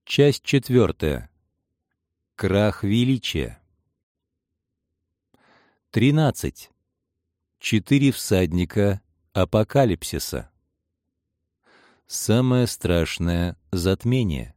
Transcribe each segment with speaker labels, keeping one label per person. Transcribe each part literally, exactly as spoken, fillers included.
Speaker 1: Часть четвертая. Крах величия. Тринадцать. Четыре всадника апокалипсиса. Самое страшное затмение.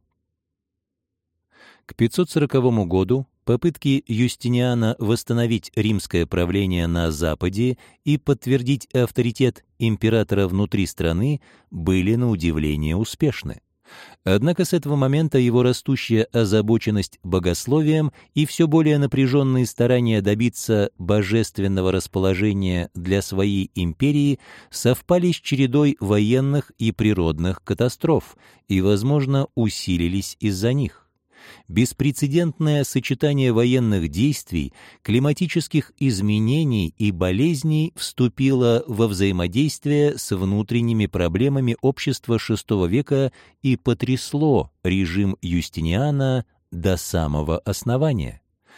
Speaker 1: К пятьсот сороковому году попытки Юстиниана восстановить римское правление на Западе и подтвердить авторитет императора внутри страны были на удивление успешны. Однако с этого момента его растущая озабоченность богословием и все более напряженные старания добиться божественного расположения для своей империи совпали с чередой военных и природных катастроф и, возможно, усилились из-за них. Беспрецедентное сочетание военных действий, климатических изменений и болезней вступило во взаимодействие с внутренними проблемами общества шестого века и потрясло режим Юстиниана до самого основания.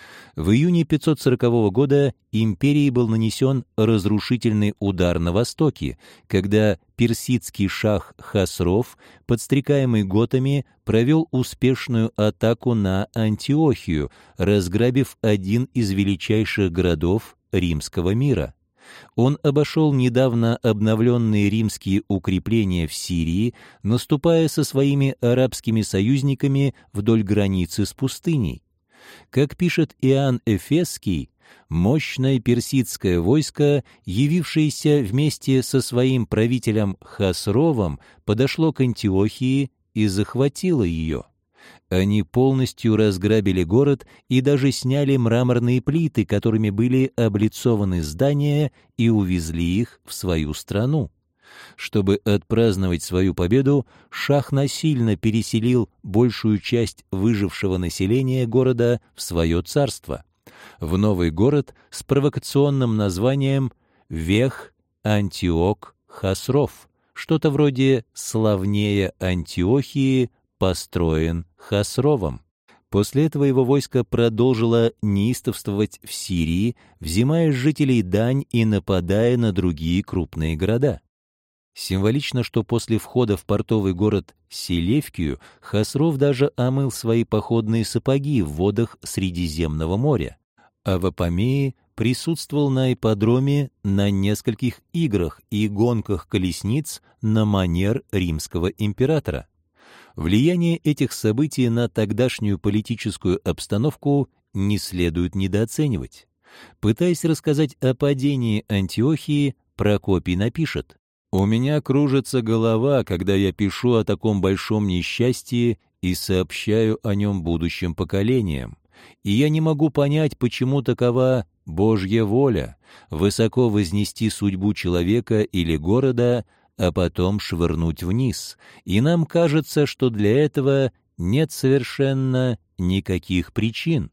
Speaker 1: В июне пятьсот сорокового года империи был нанесен разрушительный удар на востоке, когда персидский шах Хасров, подстрекаемый готами, провел успешную атаку на Антиохию, разграбив один из величайших городов римского мира. Он обошел недавно обновленные римские укрепления в Сирии, наступая со своими арабскими союзниками вдоль границы с пустыней. Как пишет Иоанн Эфесский, мощное персидское войско, явившееся вместе со своим правителем Хасровом, подошло к Антиохии и захватило ее. Они полностью разграбили город и даже сняли мраморные плиты, которыми были облицованы здания, и увезли их в свою страну. Чтобы отпраздновать свою победу, шах насильно переселил большую часть выжившего населения города в свое царство, в новый город с провокационным названием Вех Антиох Хасров, что-то вроде «славнее Антиохии построен Хасровом». После этого его войско продолжило неистовствовать в Сирии, взимая с жителей дань и нападая на другие крупные города. Символично, что после входа в портовый город Селевкию Хасров даже омыл свои походные сапоги в водах Средиземного моря, а в Апамее присутствовал на ипподроме на нескольких играх и гонках колесниц на манер римского императора. Влияние этих событий на тогдашнюю политическую обстановку не следует недооценивать. Пытаясь рассказать о падении Антиохии, Прокопий напишет: «У меня кружится голова, когда я пишу о таком большом несчастье и сообщаю о нем будущим поколениям, и я не могу понять, почему такова Божья воля — высоко вознести судьбу человека или города, а потом швырнуть вниз, и нам кажется, что для этого нет совершенно никаких причин».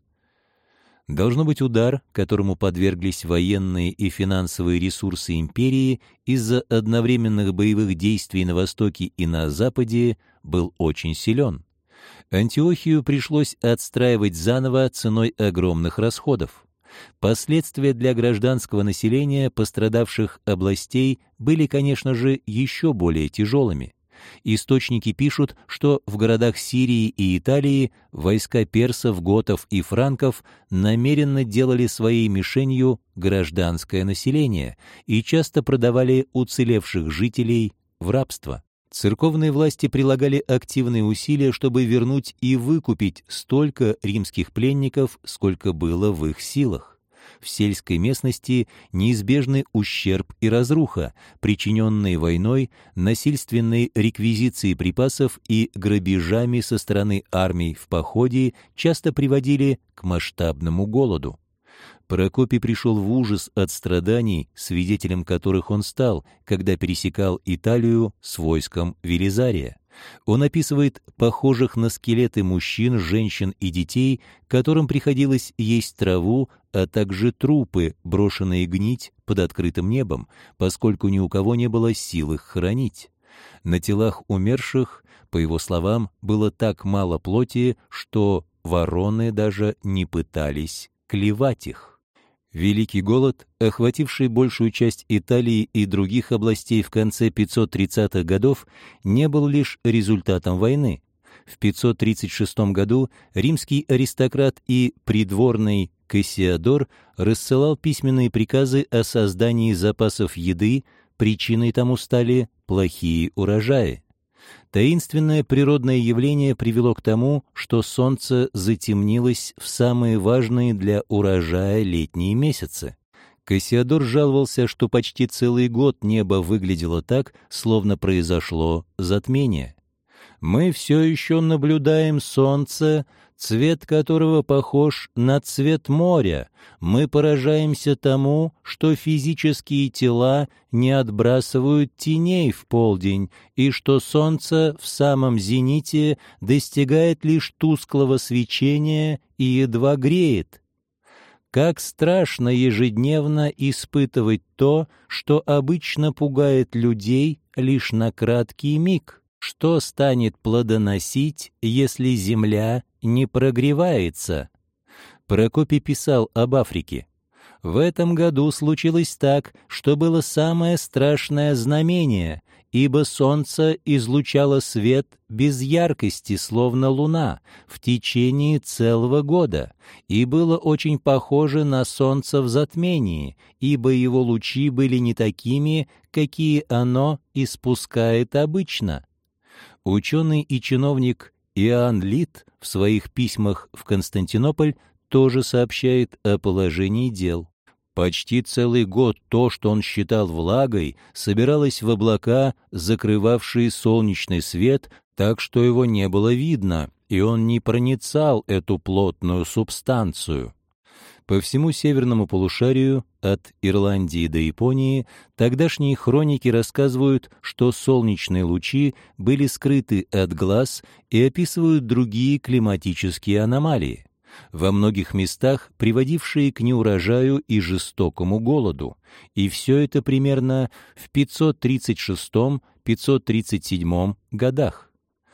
Speaker 1: Должно быть, удар, которому подверглись военные и финансовые ресурсы империи из-за одновременных боевых действий на Востоке и на Западе, был очень силен. Антиохию пришлось отстраивать заново ценой огромных расходов. Последствия для гражданского населения пострадавших областей были, конечно же, еще более тяжелыми. Источники пишут, что в городах Сирии и Италии войска персов, готов и франков намеренно делали своей мишенью гражданское население и часто продавали уцелевших жителей в рабство. Церковные власти прилагали активные усилия, чтобы вернуть и выкупить столько римских пленников, сколько было в их силах. В сельской местности неизбежны ущерб и разруха, причиненные войной, насильственной реквизицией припасов и грабежами со стороны армий в походе часто приводили к масштабному голоду. Прокопий пришел в ужас от страданий, свидетелем которых он стал, когда пересекал Италию с войском Велизария. Он описывает похожих на скелеты мужчин, женщин и детей, которым приходилось есть траву, а также трупы, брошенные гнить под открытым небом, поскольку ни у кого не было сил их хоронить. На телах умерших, по его словам, было так мало плоти, что вороны даже не пытались клевать их. Великий голод, охвативший большую часть Италии и других областей в конце пятьсот тридцатых годов, не был лишь результатом войны. В пятьсот тридцать шестом году римский аристократ и придворный Кассиодор рассылал письменные приказы о создании запасов еды, причиной тому стали плохие урожаи. Таинственное природное явление привело к тому, что солнце затемнилось в самые важные для урожая летние месяцы. Кассиодор жаловался, что почти целый год небо выглядело так, словно произошло затмение. «Мы все еще наблюдаем солнце, цвет которого похож на цвет моря. Мы поражаемся тому, что физические тела не отбрасывают теней в полдень, и что солнце в самом зените достигает лишь тусклого свечения и едва греет. Как страшно ежедневно испытывать то, что обычно пугает людей лишь на краткий миг. Что станет плодоносить, если земля не прогревается?» Прокопий писал об Африке. «В этом году случилось так, что было самое страшное знамение, ибо солнце излучало свет без яркости, словно луна, в течение целого года, и было очень похоже на солнце в затмении, ибо его лучи были не такими, какие оно испускает обычно». Ученый и чиновник Иоанн Лит в своих письмах в Константинополь тоже сообщает о положении дел. Почти целый год то, что он считал влагой, собиралось в облака, закрывавшие солнечный свет, так что его не было видно, и он не проницал эту плотную субстанцию. По всему северному полушарию, от Ирландии до Японии, тогдашние хроники рассказывают, что солнечные лучи были скрыты от глаз и описывают другие климатические аномалии, во многих местах приводившие к неурожаю и жестокому голоду, и все это примерно в пятьсот тридцать шестом — пятьсот тридцать седьмом годах.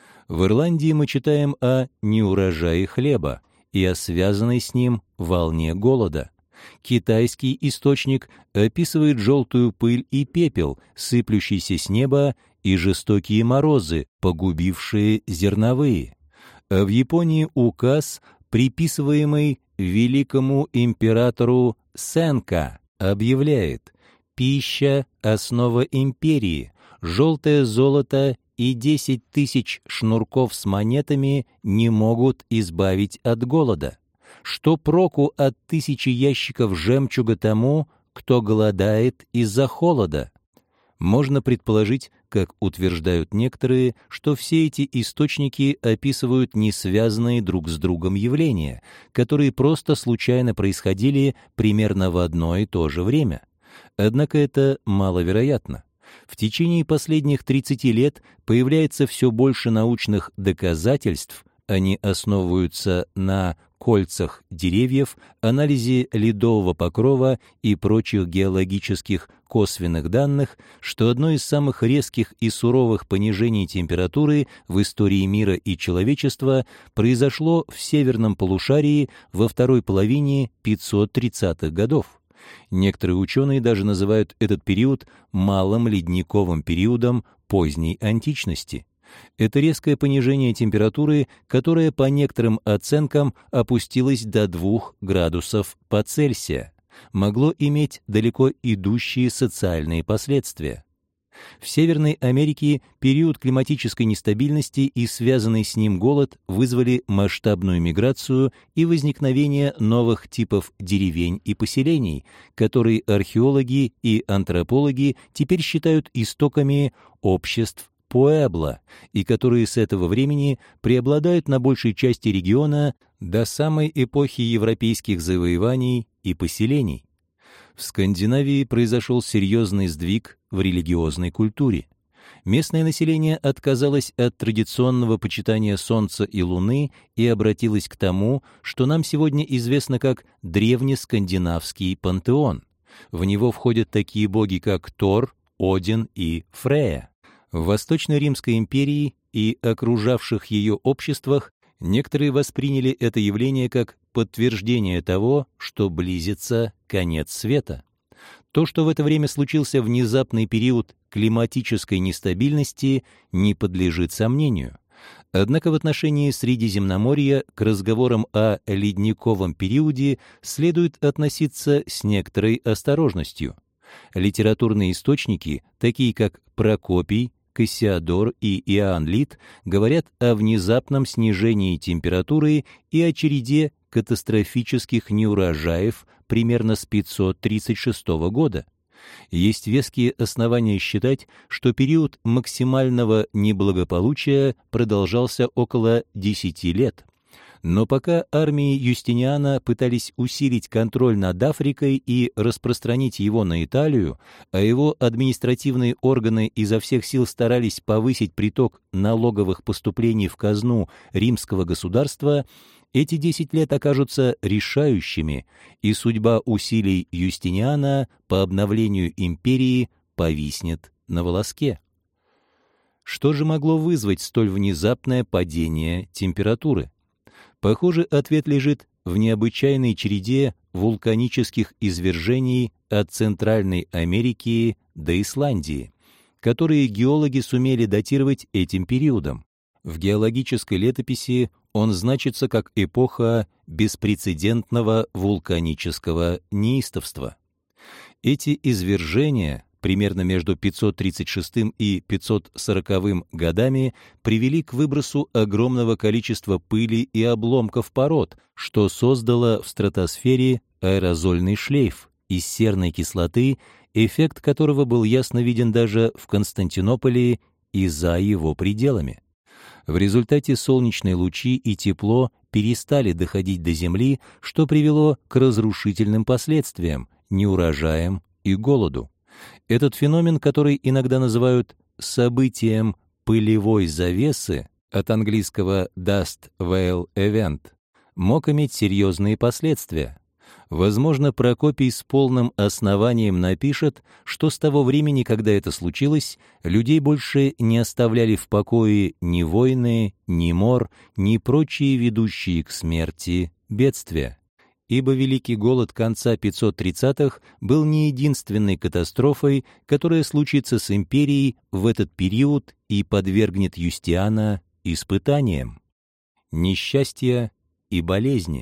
Speaker 1: В Ирландии мы читаем о неурожае хлеба и о связанной с ним волне голода. Китайский источник описывает желтую пыль и пепел, сыплющийся с неба, и жестокие морозы, погубившие зерновые. А в Японии указ, приписываемый великому императору Сенка, объявляет: «Пища — основа империи, желтое золото и десять тысяч шнурков с монетами не могут избавить от голода. Что проку от тысячи ящиков жемчуга тому, кто голодает из-за холода?» Можно предположить, как утверждают некоторые, что все эти источники описывают несвязанные друг с другом явления, которые просто случайно происходили примерно в одно и то же время. Однако это маловероятно. В течение последних тридцати лет появляется все больше научных доказательств, они основываются на кольцах деревьев, анализе ледового покрова и прочих геологических косвенных данных, что одно из самых резких и суровых понижений температуры в истории мира и человечества произошло в северном полушарии во второй половине пятьсот тридцатых годов. Некоторые ученые даже называют этот период малым ледниковым периодом поздней античности. Это резкое понижение температуры, которое по некоторым оценкам опустилось до двух градусов по Цельсию, могло иметь далеко идущие социальные последствия. В Северной Америке период климатической нестабильности и связанный с ним голод вызвали масштабную миграцию и возникновение новых типов деревень и поселений, которые археологи и антропологи теперь считают истоками обществ Пуэбло, и которые с этого времени преобладают на большей части региона до самой эпохи европейских завоеваний и поселений. В Скандинавии произошел серьезный сдвиг в религиозной культуре. Местное население отказалось от традиционного почитания Солнца и Луны и обратилось к тому, что нам сегодня известно как древнескандинавский пантеон. В него входят такие боги, как Тор, Один и Фрея. В Восточной Римской империи и окружавших ее обществах некоторые восприняли это явление как подтверждение того, что близится конец света. То, что в это время случился внезапный период климатической нестабильности, не подлежит сомнению. Однако в отношении Средиземноморья к разговорам о ледниковом периоде следует относиться с некоторой осторожностью. Литературные источники, такие как Прокопий, Кассиодор и Иоанн Лит, говорят о внезапном снижении температуры и о череде катастрофических неурожаев примерно с пятьсот тридцать шестого года. Есть веские основания считать, что период максимального неблагополучия продолжался около десяти лет. Но пока армии Юстиниана пытались усилить контроль над Африкой и распространить его на Италию, а его административные органы изо всех сил старались повысить приток налоговых поступлений в казну римского государства, эти десять лет окажутся решающими, и судьба усилий Юстиниана по обновлению империи повиснет на волоске. Что же могло вызвать столь внезапное падение температуры? Похоже, ответ лежит в необычайной череде вулканических извержений от Центральной Америки до Исландии, которые геологи сумели датировать этим периодом. В геологической летописи он значится как эпоха беспрецедентного вулканического неистовства. Эти извержения примерно между пятьсот тридцать шестым и пятьсот сороковым годами привели к выбросу огромного количества пыли и обломков пород, что создало в стратосфере аэрозольный шлейф из серной кислоты, эффект которого был ясно виден даже в Константинополе и за его пределами. В результате солнечные лучи и тепло перестали доходить до Земли, что привело к разрушительным последствиям, неурожаям и голоду. Этот феномен, который иногда называют событием пылевой завесы, от английского dust veil event, мог иметь серьезные последствия. Возможно, Прокопий с полным основанием напишет, что с того времени, когда это случилось, людей больше не оставляли в покое ни войны, ни мор, ни прочие ведущие к смерти бедствия. Ибо Великий голод конца пятьсот тридцатых был не единственной катастрофой, которая случится с империей в этот период и подвергнет Юстиана испытаниям. Несчастья и болезни.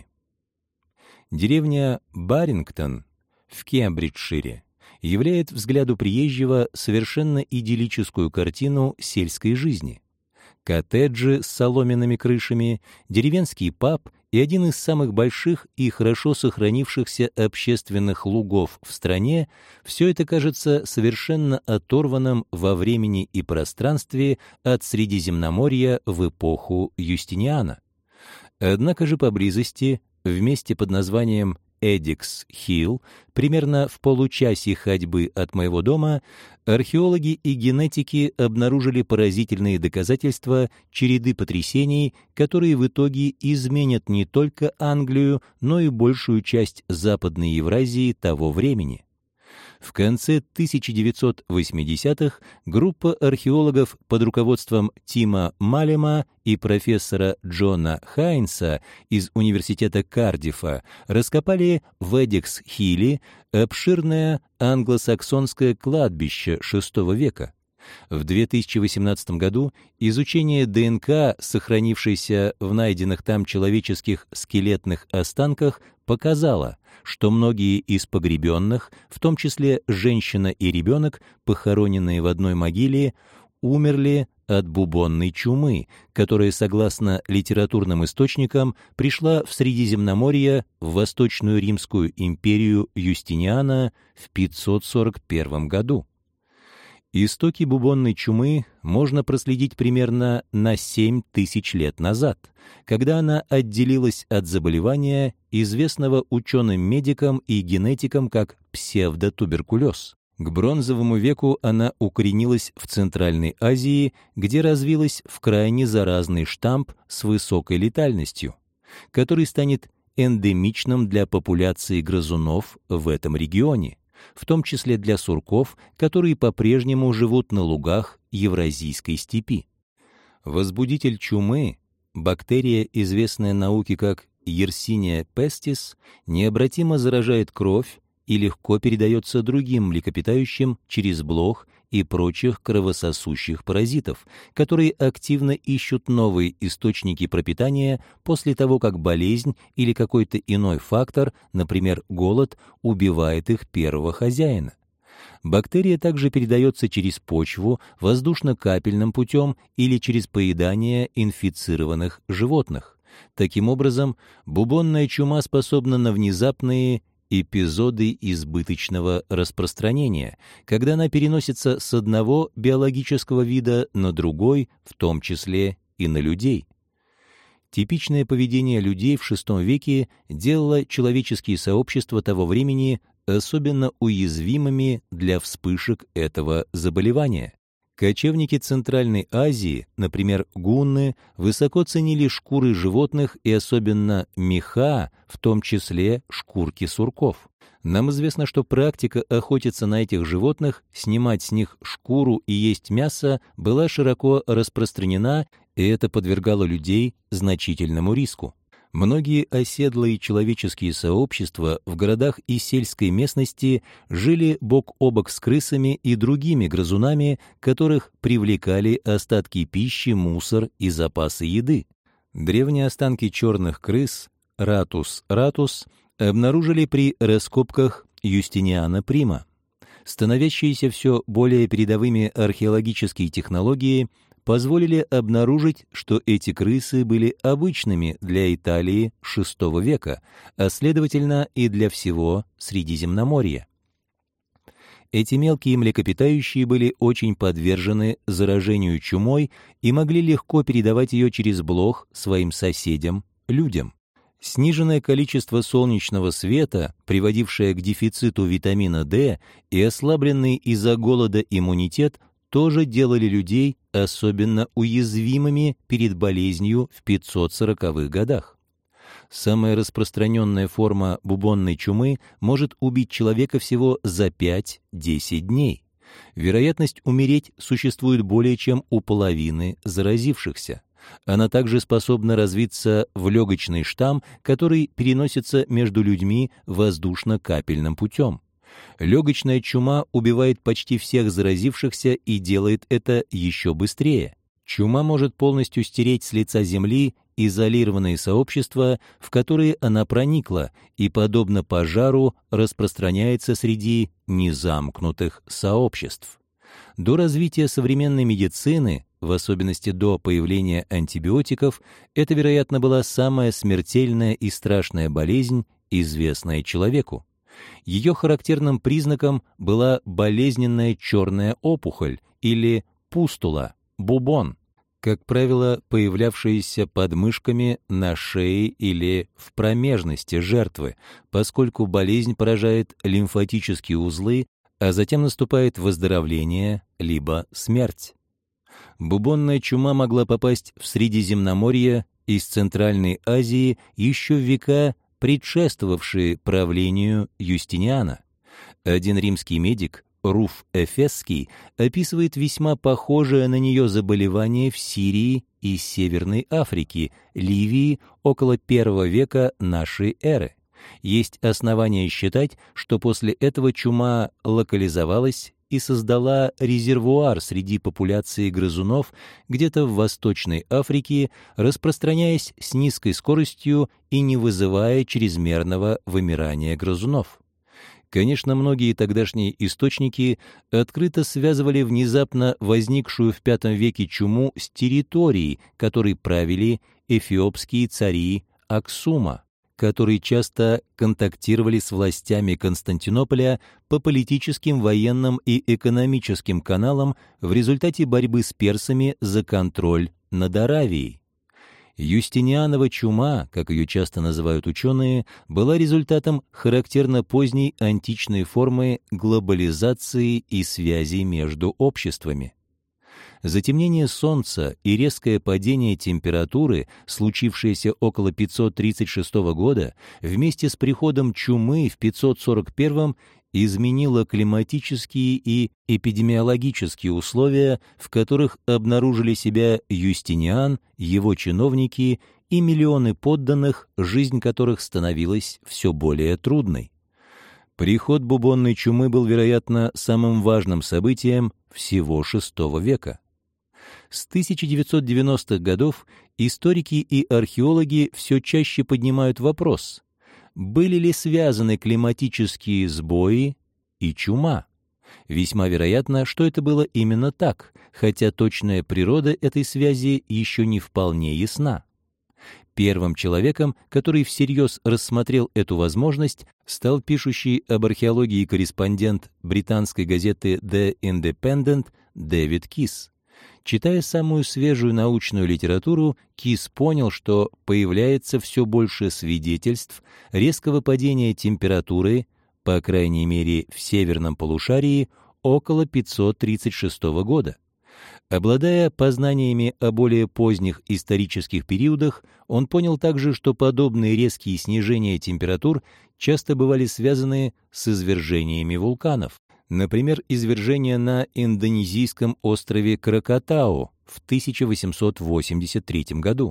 Speaker 1: Деревня Барингтон в Кембриджшире являет взгляду приезжего совершенно идиллическую картину сельской жизни. Коттеджи с соломенными крышами, деревенский паб и один из самых больших и хорошо сохранившихся общественных лугов в стране — все это кажется совершенно оторванным во времени и пространстве от Средиземноморья в эпоху Юстиниана. Однако же поблизости, в месте под названием Эдикс-Хилл, примерно в получасе ходьбы от моего дома, археологи и генетики обнаружили поразительные доказательства череды потрясений, которые в итоге изменят не только Англию, но и большую часть Западной Евразии того времени. В конце тысяча девятьсот восьмидесятых группа археологов под руководством Тима Малема и профессора Джона Хайнса из университета Кардиффа раскопали в Эдикс-Хилле обширное англосаксонское кладбище шестого века. В две тысячи восемнадцатом году изучение ДНК, сохранившейся в найденных там человеческих скелетных останках, показало, что многие из погребенных, в том числе женщина и ребенок, похороненные в одной могиле, умерли от бубонной чумы, которая, согласно литературным источникам, пришла в Средиземноморье в Восточную Римскую империю Юстиниана в пятьсот сорок первом году. Истоки бубонной чумы можно проследить примерно на семь тысяч лет назад, когда она отделилась от заболевания, известного ученым-медикам и генетикам как псевдотуберкулез. К бронзовому веку она укоренилась в Центральной Азии, где развилась в крайне заразный штамп с высокой летальностью, который станет эндемичным для популяции грызунов в этом регионе, в том числе для сурков, которые по-прежнему живут на лугах Евразийской степи. Возбудитель чумы, бактерия, известная науке как Yersinia pestis, необратимо заражает кровь, и легко передается другим млекопитающим через блох и прочих кровососущих паразитов, которые активно ищут новые источники пропитания после того, как болезнь или какой-то иной фактор, например, голод, убивает их первого хозяина. Бактерия также передается через почву, воздушно-капельным путем или через поедание инфицированных животных. Таким образом, бубонная чума способна на внезапные эпизоды избыточного распространения, когда она переносится с одного биологического вида на другой, в том числе и на людей. Типичное поведение людей в шестом веке делало человеческие сообщества того времени особенно уязвимыми для вспышек этого заболевания. Кочевники Центральной Азии, например, гунны, высоко ценили шкуры животных и особенно меха, в том числе шкурки сурков. Нам известно, что практика охотиться на этих животных, снимать с них шкуру и есть мясо была широко распространена, и это подвергало людей значительному риску. Многие оседлые человеческие сообщества в городах и сельской местности жили бок о бок с крысами и другими грызунами, которых привлекали остатки пищи, мусор и запасы еды. Древние останки черных крыс, ратус ратус, обнаружили при раскопках Юстиниана Прима. Становящиеся все более передовыми археологические технологии позволили обнаружить, что эти крысы были обычными для Италии шестого века, а следовательно и для всего Средиземноморья. Эти мелкие млекопитающие были очень подвержены заражению чумой и могли легко передавать ее через блох своим соседям, людям. Сниженное количество солнечного света, приводившее к дефициту витамина D, и ослабленный из-за голода иммунитет тоже делали людей особенно уязвимыми перед болезнью в пятьсот сороковых годах. Самая распространенная форма бубонной чумы может убить человека всего за пять-десять дней. Вероятность умереть существует более чем у половины заразившихся. Она также способна развиться в легочный штамм, который переносится между людьми воздушно-капельным путем. Легочная чума убивает почти всех заразившихся и делает это еще быстрее. Чума может полностью стереть с лица земли изолированные сообщества, в которые она проникла, и, подобно пожару, распространяется среди незамкнутых сообществ. До развития современной медицины, в особенности до появления антибиотиков, это, вероятно, была самая смертельная и страшная болезнь, известная человеку. Ее характерным признаком была болезненная черная опухоль или пустула, бубон, как правило, появлявшаяся под мышками, на шее или в промежности жертвы, поскольку болезнь поражает лимфатические узлы, а затем наступает выздоровление либо смерть. Бубонная чума могла попасть в Средиземноморье из Центральной Азии еще в века, предшествовавшие правлению Юстиниана. Один римский медик, Руф Эфесский, описывает весьма похожее на нее заболевание в Сирии и Северной Африке, Ливии около первого века нашей эры. Есть основания считать, что после этого чума локализовалась и создала резервуар среди популяции грызунов где-то в Восточной Африке, распространяясь с низкой скоростью и не вызывая чрезмерного вымирания грызунов. Конечно, многие тогдашние источники открыто связывали внезапно возникшую в пятом веке чуму с территорией, которой правили эфиопские цари Аксума, которые часто контактировали с властями Константинополя по политическим, военным и экономическим каналам в результате борьбы с персами за контроль над Аравией. Юстинианова чума, как ее часто называют ученые, была результатом характерно поздней античной формы глобализации и связей между обществами. Затемнение Солнца и резкое падение температуры, случившееся около пятьсот тридцать шестого года, вместе с приходом чумы в пятьсот сорок первом изменило климатические и эпидемиологические условия, в которых обнаружили себя Юстиниан, его чиновники и миллионы подданных, жизнь которых становилась все более трудной. Приход бубонной чумы был, вероятно, самым важным событием всего шестого века. С тысяча девятьсот девяностых годов историки и археологи все чаще поднимают вопрос, были ли связаны климатические сбои и чума. Весьма вероятно, что это было именно так, хотя точная природа этой связи еще не вполне ясна. Первым человеком, который всерьез рассмотрел эту возможность, стал пишущий об археологии корреспондент британской газеты The Independent Дэвид Кис. Читая самую свежую научную литературу, Кис понял, что появляется все больше свидетельств резкого падения температуры, по крайней мере в северном полушарии, около пятьсот тридцать шестого года. Обладая познаниями о более поздних исторических периодах, он понял также, что подобные резкие снижения температур часто бывали связаны с извержениями вулканов. Например, извержение на индонезийском острове Кракатау в тысяча восемьсот восемьдесят третьем году.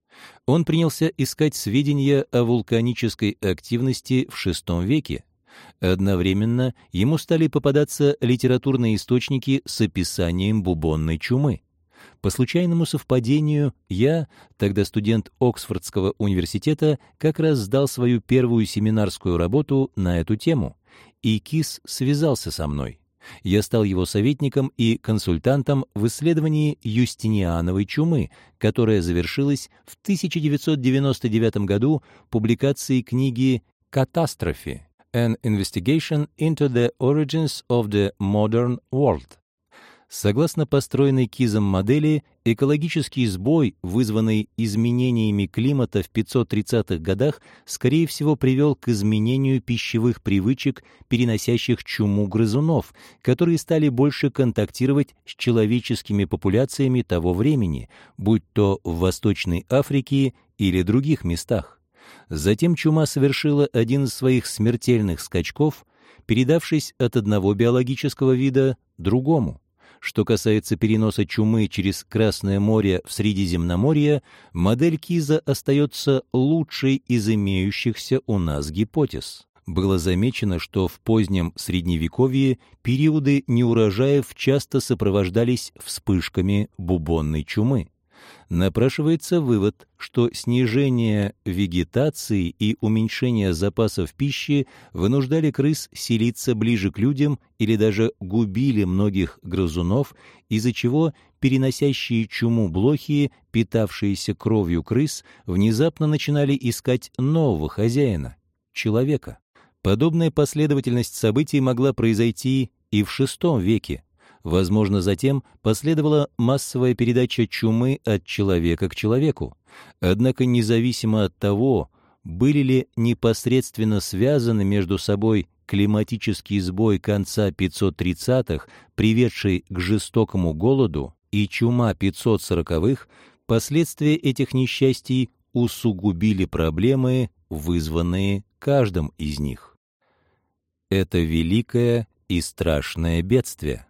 Speaker 1: Он принялся искать сведения о вулканической активности в шестом веке. Одновременно ему стали попадаться литературные источники с описанием бубонной чумы. По случайному совпадению я, тогда студент Оксфордского университета, как раз сдал свою первую семинарскую работу на эту тему, и Кис связался со мной. Я стал его советником и консультантом в исследовании Юстиниановой чумы, которая завершилась в тысяча девятьсот девяносто девятом году публикацией книги «Catastrophe. An Investigation into the Origins of the Modern World». Согласно построенной Кизом модели, экологический сбой, вызванный изменениями климата в пятьсот тридцатых годах, скорее всего привел к изменению пищевых привычек, переносящих чуму грызунов, которые стали больше контактировать с человеческими популяциями того времени, будь то в Восточной Африке или других местах. Затем чума совершила один из своих смертельных скачков, передавшись от одного биологического вида другому. Что касается переноса чумы через Красное море в Средиземноморье, модель Киза остается лучшей из имеющихся у нас гипотез. Было замечено, что в позднем Средневековье периоды неурожаев часто сопровождались вспышками бубонной чумы. Напрашивается вывод, что снижение вегетации и уменьшение запасов пищи вынуждали крыс селиться ближе к людям или даже губили многих грызунов, из-за чего переносящие чуму блохи, питавшиеся кровью крыс, внезапно начинали искать нового хозяина — человека. Подобная последовательность событий могла произойти и в шестом веке. Возможно, затем последовала массовая передача чумы от человека к человеку. Однако независимо от того, были ли непосредственно связаны между собой климатический сбой конца пятьсот тридцатых, приведший к жестокому голоду, и чума пятьсот сороковых, последствия этих несчастий усугубили проблемы, вызванные каждым из них. Это великое и страшное бедствие.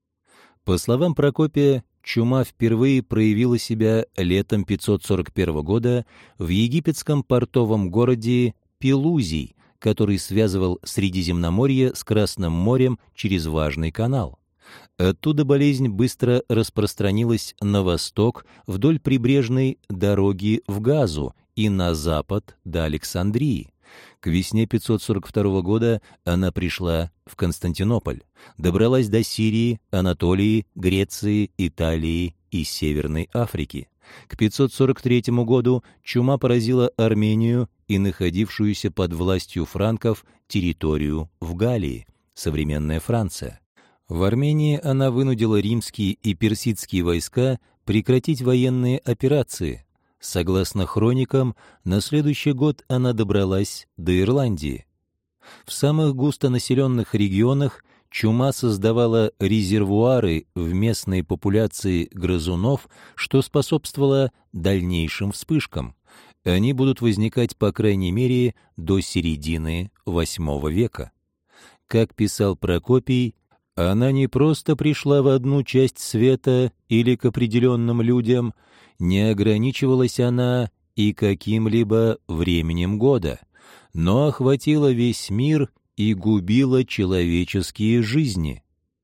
Speaker 1: По словам Прокопия, чума впервые проявила себя летом пятьсот сорок первого года в египетском портовом городе Пелузий, который связывал Средиземноморье с Красным морем через важный канал. Оттуда болезнь быстро распространилась на восток вдоль прибрежной дороги в Газу и на запад до Александрии. К весне пятьсот сорок второго года она пришла в Константинополь, добралась до Сирии, Анатолии, Греции, Италии и Северной Африки. К пятьсот сорок третьему году чума поразила Армению и находившуюся под властью франков территорию в Галлии, современная Франция. В Армении она вынудила римские и персидские войска прекратить военные операции. Согласно хроникам, на следующий год она добралась до Ирландии. В самых густонаселенных регионах чума создавала резервуары в местной популяции грызунов, что способствовало дальнейшим вспышкам. Они будут возникать, по крайней мере, до середины восьмого века. Как писал Прокопий, она не просто пришла в одну часть света или к определенным людям, не ограничивалась она и каким-либо временем года, но охватила весь мир и губила человеческие жизни.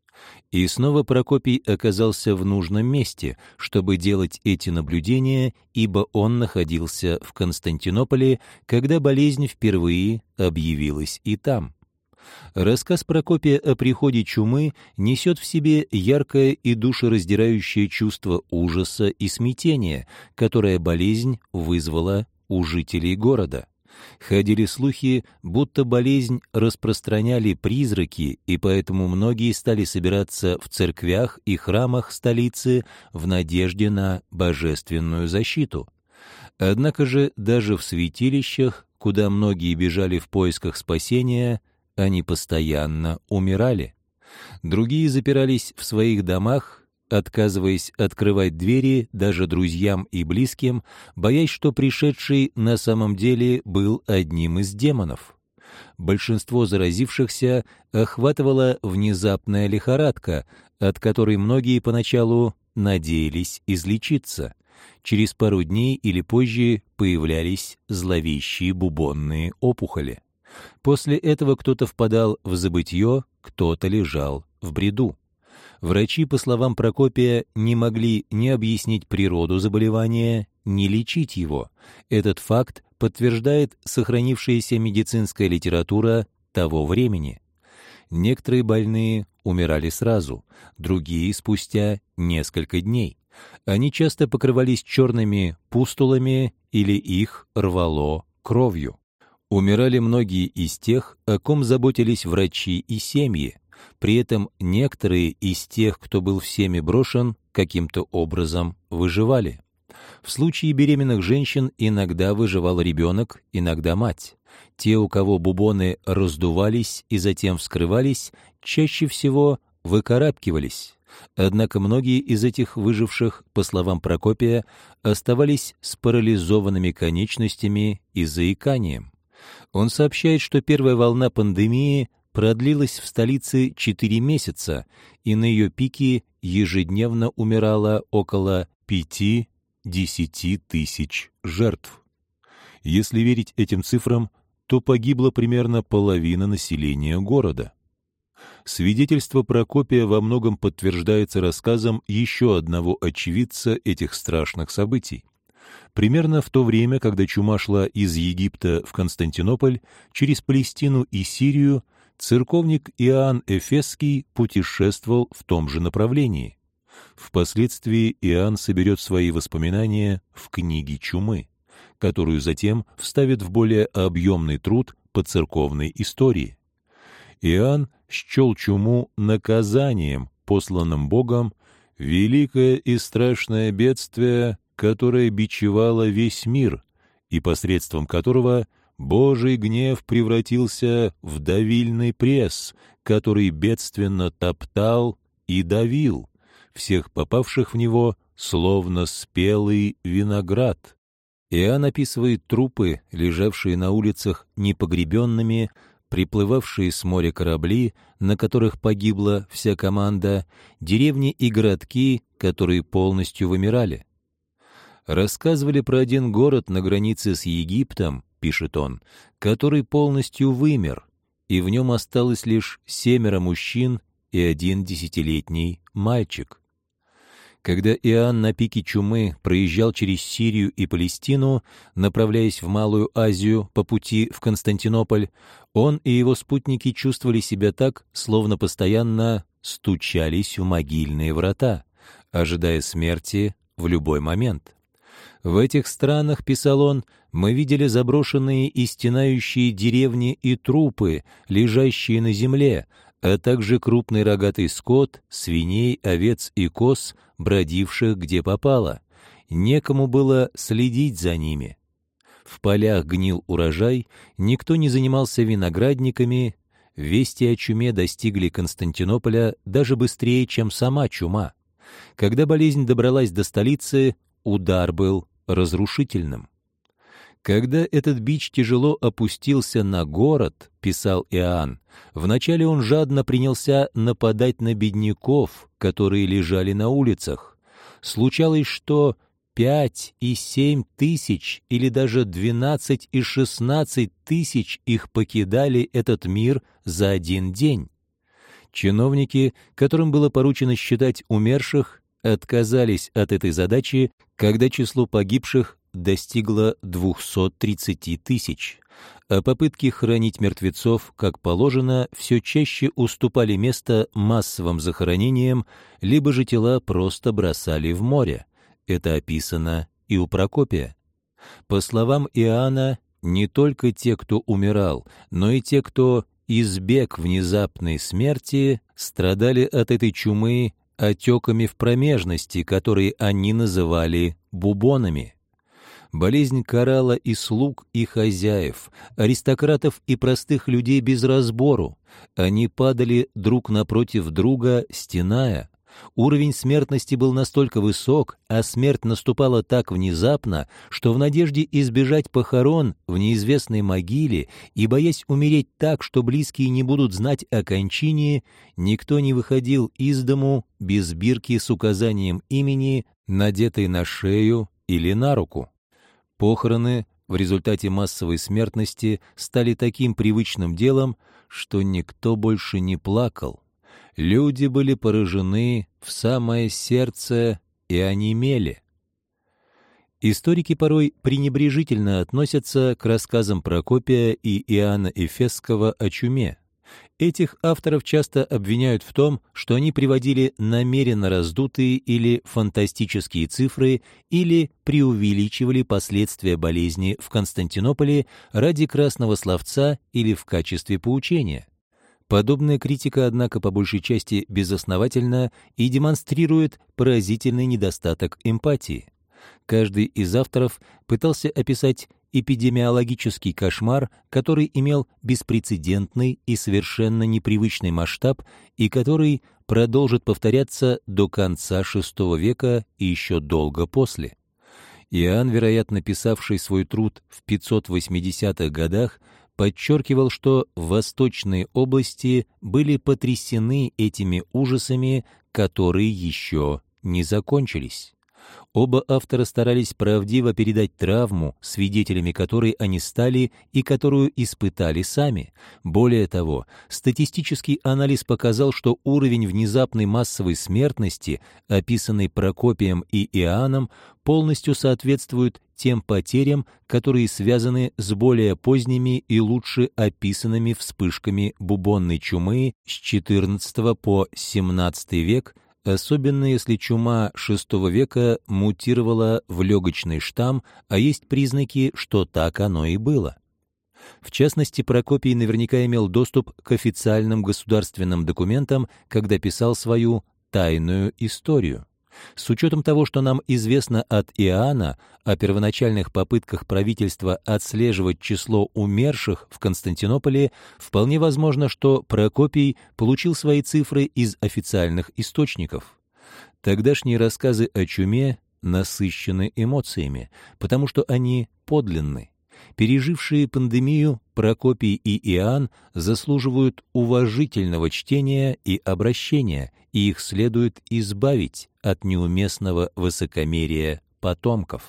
Speaker 1: И снова Прокопий оказался в нужном месте, чтобы делать эти наблюдения, ибо он находился в Константинополе, когда болезнь впервые объявилась и там. Рассказ Прокопия о приходе чумы несет в себе яркое и душераздирающее чувство ужаса и смятения, которое болезнь вызвала у жителей города. Ходили слухи, будто болезнь распространяли призраки, и поэтому многие стали собираться в церквях и храмах столицы в надежде на божественную защиту. Однако же даже в святилищах, куда многие бежали в поисках спасения, они постоянно умирали. Другие запирались в своих домах, отказываясь открывать двери даже друзьям и близким, боясь, что пришедший на самом деле был одним из демонов. Большинство заразившихся охватывала внезапная лихорадка, от которой многие поначалу надеялись излечиться. Через пару дней или позже появлялись зловещие бубонные опухоли. После этого кто-то впадал в забытье, кто-то лежал в бреду. Врачи, по словам Прокопия, не могли ни объяснить природу заболевания, ни лечить его. Этот факт подтверждает сохранившаяся медицинская литература того времени. Некоторые больные умирали сразу, другие спустя несколько дней. Они часто покрывались черными пустулами или их рвало кровью. Умирали многие из тех, о ком заботились врачи и семьи. При этом некоторые из тех, кто был всеми брошен, каким-то образом выживали. В случае беременных женщин иногда выживал ребенок, иногда мать. Те, у кого бубоны раздувались и затем вскрывались, чаще всего выкарабкивались. Однако многие из этих выживших, по словам Прокопия, оставались с парализованными конечностями и заиканием. Он сообщает, что первая волна пандемии продлилась в столице четыре месяца, и на ее пике ежедневно умирало около пяти-десяти тысяч жертв. Если верить этим цифрам, то погибла примерно половина населения города. Свидетельство Прокопия во многом подтверждается рассказом еще одного очевидца этих страшных событий. Примерно в то время, когда чума шла из Египта в Константинополь, через Палестину и Сирию, церковник Иоанн Эфесский путешествовал в том же направлении. Впоследствии Иоанн соберет свои воспоминания в книге «Чумы», которую затем вставит в более объемный труд по церковной истории. Иоанн счел чуму наказанием, посланным Богом, великое и страшное бедствие, которое бичевало весь мир, и посредством которого Божий гнев превратился в давильный пресс, который бедственно топтал и давил всех попавших в него, словно спелый виноград. Иоанн описывает трупы, лежавшие на улицах непогребенными, приплывавшие с моря корабли, на которых погибла вся команда, деревни и городки, которые полностью вымирали. Рассказывали про один город на границе с Египтом, пишет он, который полностью вымер, и в нем осталось лишь семеро мужчин и один десятилетний мальчик. Когда Иоанн на пике чумы проезжал через Сирию и Палестину, направляясь в Малую Азию по пути в Константинополь, он и его спутники чувствовали себя так, словно постоянно стучались в могильные врата, ожидая смерти в любой момент. В этих странах, писал он, мы видели заброшенные и стенающие деревни и трупы, лежащие на земле, а также крупный рогатый скот, свиней, овец и коз, бродивших где попало. Некому было следить за ними. В полях гнил урожай, никто не занимался виноградниками. Вести о чуме достигли Константинополя даже быстрее, чем сама чума. Когда болезнь добралась до столицы, удар был разрушительным. Когда этот бич тяжело опустился на город, писал Иоанн, вначале он жадно принялся нападать на бедняков, которые лежали на улицах. Случалось, что пять и семь тысяч или даже двенадцать и шестнадцать тысяч их покидали этот мир за один день. Чиновники, которым было поручено считать умерших, отказались от этой задачи, когда число погибших достигло двухсот тридцати тысяч, а попытки хоронить мертвецов, как положено, все чаще уступали место массовым захоронениям, либо же тела просто бросали в море. Это описано и у Прокопия. По словам Иоанна, не только те, кто умирал, но и те, кто избег внезапной смерти, страдали от этой чумы отеками в промежности, которые они называли бубонами. Болезнь карала и слуг, и хозяев, аристократов и простых людей без разбору. Они падали друг напротив друга, стеная. Уровень смертности был настолько высок, а смерть наступала так внезапно, что в надежде избежать похорон в неизвестной могиле и боясь умереть так, что близкие не будут знать о кончине, никто не выходил из дому без бирки с указанием имени, надетой на шею или на руку. Похороны в результате массовой смертности стали таким привычным делом, что никто больше не плакал. Люди были поражены в самое сердце и онемели. Историки порой пренебрежительно относятся к рассказам Прокопия и Иоанна Эфесского о чуме. Этих авторов часто обвиняют в том, что они приводили намеренно раздутые или фантастические цифры или преувеличивали последствия болезни в Константинополе ради красного словца или в качестве поучения. Подобная критика, однако, по большей части безосновательна и демонстрирует поразительный недостаток эмпатии. Каждый из авторов пытался описать эпидемиологический кошмар, который имел беспрецедентный и совершенно непривычный масштаб и который продолжит повторяться до конца шестого века и еще долго после. Иоанн, вероятно, писавший свой труд в пятьсот восьмидесятых годах, подчеркивал, что восточные области были потрясены этими ужасами, которые еще не закончились. Оба автора старались правдиво передать травму, свидетелями которой они стали и которую испытали сами. Более того, статистический анализ показал, что уровень внезапной массовой смертности, описанный Прокопием и Иоанном, полностью соответствует тем потерям, которые связаны с более поздними и лучше описанными вспышками бубонной чумы с четырнадцатого по семнадцатый век, особенно если чума шестого века мутировала в легочный штамм, а есть признаки, что так оно и было. В частности, Прокопий наверняка имел доступ к официальным государственным документам, когда писал свою «тайную историю». С учетом того, что нам известно от Иоанна о первоначальных попытках правительства отслеживать число умерших в Константинополе, вполне возможно, что Прокопий получил свои цифры из официальных источников. Тогдашние рассказы о чуме насыщены эмоциями, потому что они подлинны. Пережившие пандемию Прокопий и Иоанн заслуживают уважительного чтения и обращения, и их следует избавить от неуместного высокомерия потомков.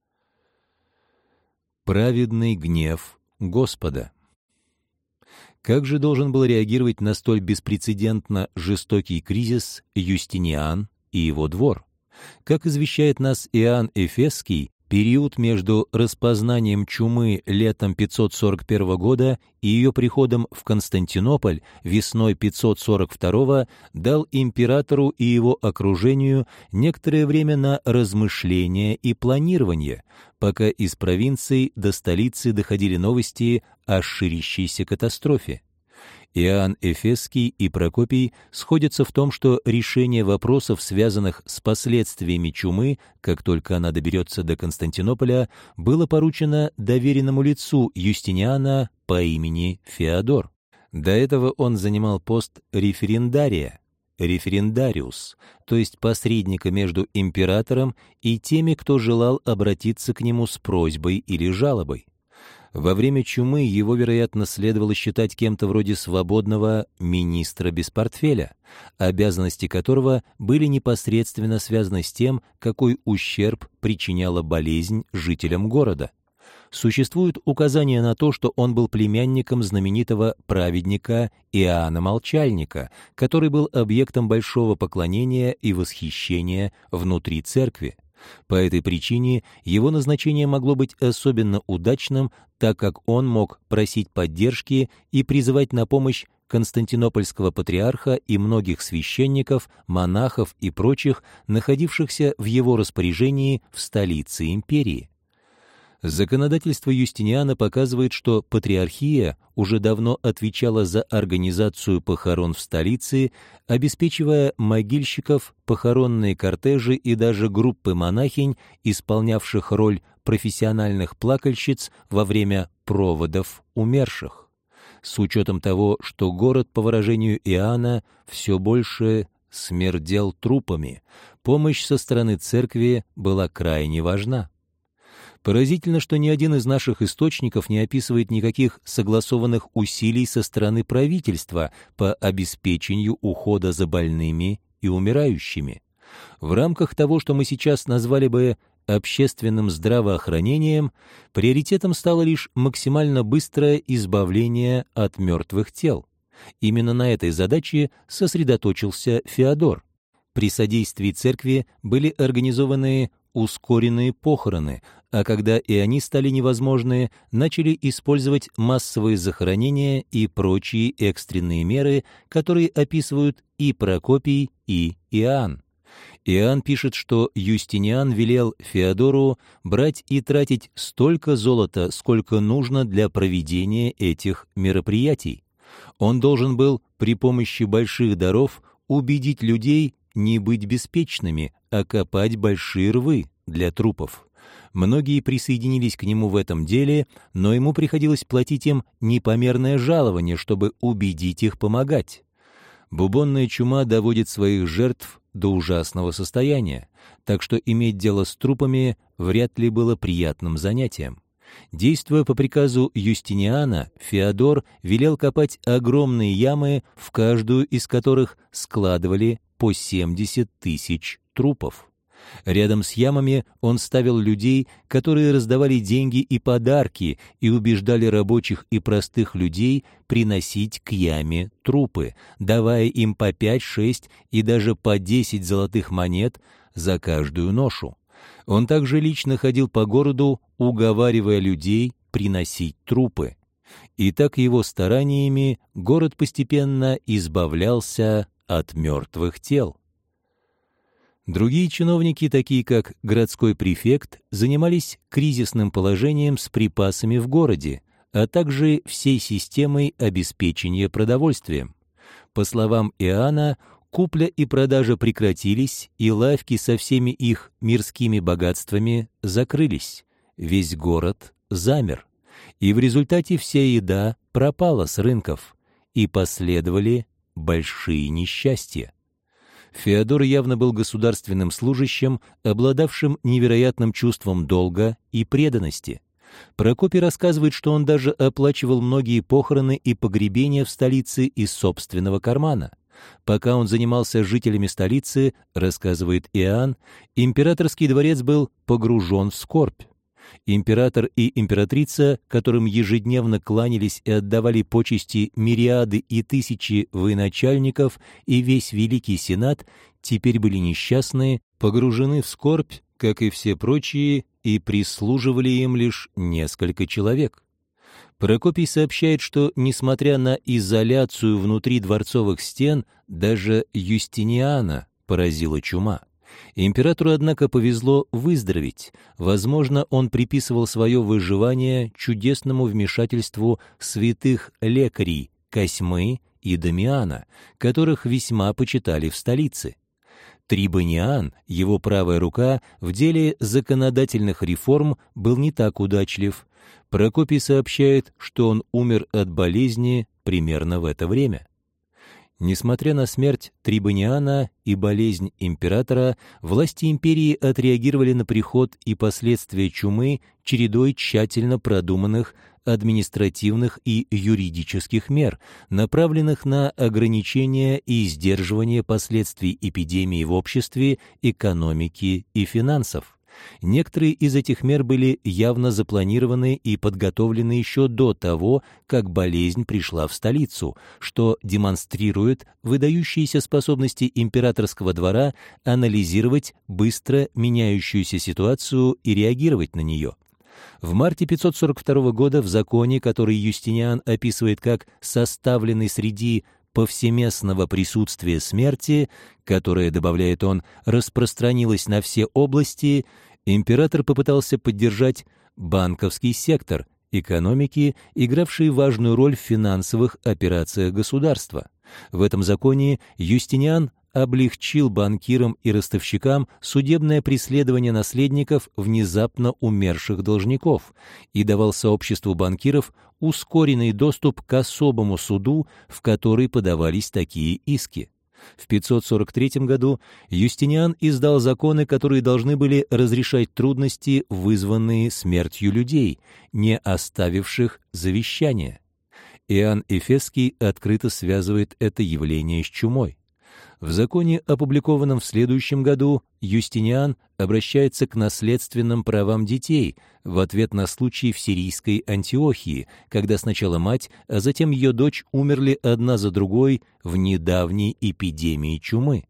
Speaker 1: Праведный гнев Господа. Как же должен был реагировать на столь беспрецедентно жестокий кризис Юстиниан и его двор? Как извещает нас Иоанн Эфесский, период между распознанием чумы летом пятьсот сорок первого года и ее приходом в Константинополь весной пятьсот сорок второго дал императору и его окружению некоторое время на размышление и планирование, пока из провинций до столицы доходили новости о ширящейся катастрофе. Иоанн Эфесский и Прокопий сходятся в том, что решение вопросов, связанных с последствиями чумы, как только она доберется до Константинополя, было поручено доверенному лицу Юстиниана по имени Феодор. До этого он занимал пост референдария, референдариус, то есть посредника между императором и теми, кто желал обратиться к нему с просьбой или жалобой. Во время чумы его, вероятно, следовало считать кем-то вроде свободного министра без портфеля, обязанности которого были непосредственно связаны с тем, какой ущерб причиняла болезнь жителям города. Существуют указания на то, что он был племянником знаменитого праведника Иоанна Молчальника, который был объектом большого поклонения и восхищения внутри церкви. По этой причине его назначение могло быть особенно удачным, так как он мог просить поддержки и призывать на помощь константинопольского патриарха и многих священников, монахов и прочих, находившихся в его распоряжении в столице империи. Законодательство Юстиниана показывает, что патриархия уже давно отвечала за организацию похорон в столице, обеспечивая могильщиков, похоронные кортежи и даже группы монахинь, исполнявших роль профессиональных плакальщиц во время проводов умерших. С учетом того, что город, по выражению Иоанна, все больше смердел трупами, помощь со стороны церкви была крайне важна. Поразительно, что ни один из наших источников не описывает никаких согласованных усилий со стороны правительства по обеспечению ухода за больными и умирающими. В рамках того, что мы сейчас назвали бы общественным здравоохранением, приоритетом стало лишь максимально быстрое избавление от мертвых тел. Именно на этой задаче сосредоточился Феодор. При содействии церкви были организованы ускоренные похороны, а когда и они стали невозможны, начали использовать массовые захоронения и прочие экстренные меры, которые описывают и Прокопий, и Иоанн. Иоанн пишет, что Юстиниан велел Феодору брать и тратить столько золота, сколько нужно для проведения этих мероприятий. Он должен был при помощи больших даров убедить людей не быть беспечными, а копать большие рвы для трупов. Многие присоединились к нему в этом деле, но ему приходилось платить им непомерное жалование, чтобы убедить их помогать. Бубонная чума доводит своих жертв до ужасного состояния, так что иметь дело с трупами вряд ли было приятным занятием. Действуя по приказу Юстиниана, Феодор велел копать огромные ямы, в каждую из которых складывали по семьдесят тысяч трупов. Рядом с ямами он ставил людей, которые раздавали деньги и подарки и убеждали рабочих и простых людей приносить к яме трупы, давая им по пять-шесть и даже по десять золотых монет за каждую ношу. Он также лично ходил по городу, уговаривая людей приносить трупы. И так его стараниями город постепенно избавлялся от мертвых тел. Другие чиновники, такие как городской префект, занимались кризисным положением с припасами в городе, а также всей системой обеспечения продовольствием. По словам Иоанна, купля и продажа прекратились, и лавки со всеми их мирскими богатствами закрылись. Весь город замер, и в результате вся еда пропала с рынков, и последовали большие несчастья. Феодор явно был государственным служащим, обладавшим невероятным чувством долга и преданности. Прокопий рассказывает, что он даже оплачивал многие похороны и погребения в столице из собственного кармана. Пока он занимался жителями столицы, рассказывает Иоанн, императорский дворец был погружен в скорбь. Император и императрица, которым ежедневно кланялись и отдавали почести мириады и тысячи военачальников и весь Великий Сенат, теперь были несчастны, погружены в скорбь, как и все прочие, и прислуживали им лишь несколько человек. Прокопий сообщает, что, несмотря на изоляцию внутри дворцовых стен, даже Юстиниана поразила чума. Императору, однако, повезло выздороветь. Возможно, он приписывал свое выживание чудесному вмешательству святых лекарей Косьмы и Дамиана, которых весьма почитали в столице. Трибониан, его правая рука, в деле законодательных реформ был не так удачлив. Прокопий сообщает, что он умер от болезни примерно в это время. Несмотря на смерть Трибониана и болезнь императора, власти империи отреагировали на приход и последствия чумы чередой тщательно продуманных, административных и юридических мер, направленных на ограничение и сдерживание последствий эпидемии в обществе, экономике и финансов. Некоторые из этих мер были явно запланированы и подготовлены еще до того, как болезнь пришла в столицу, что демонстрирует выдающиеся способности императорского двора анализировать быстро меняющуюся ситуацию и реагировать на нее. В марте пятьсот сорок второго года в законе, который Юстиниан описывает как составленный среди повсеместного присутствия смерти, которое, добавляет он, распространилось на все области, император попытался поддержать банковский сектор экономики, игравший важную роль в финансовых операциях государства. В этом законе Юстиниан облегчил банкирам и ростовщикам судебное преследование наследников внезапно умерших должников и давал сообществу банкиров ускоренный доступ к особому суду, в который подавались такие иски. В пятьсот сорок третьем году Юстиниан издал законы, которые должны были разрешать трудности, вызванные смертью людей, не оставивших завещания. Иоанн Эфесский открыто связывает это явление с чумой. В законе, опубликованном в следующем году, Юстиниан обращается к наследственным правам детей в ответ на случай в сирийской Антиохии, когда сначала мать, а затем ее дочь умерли одна за другой в недавней эпидемии чумы.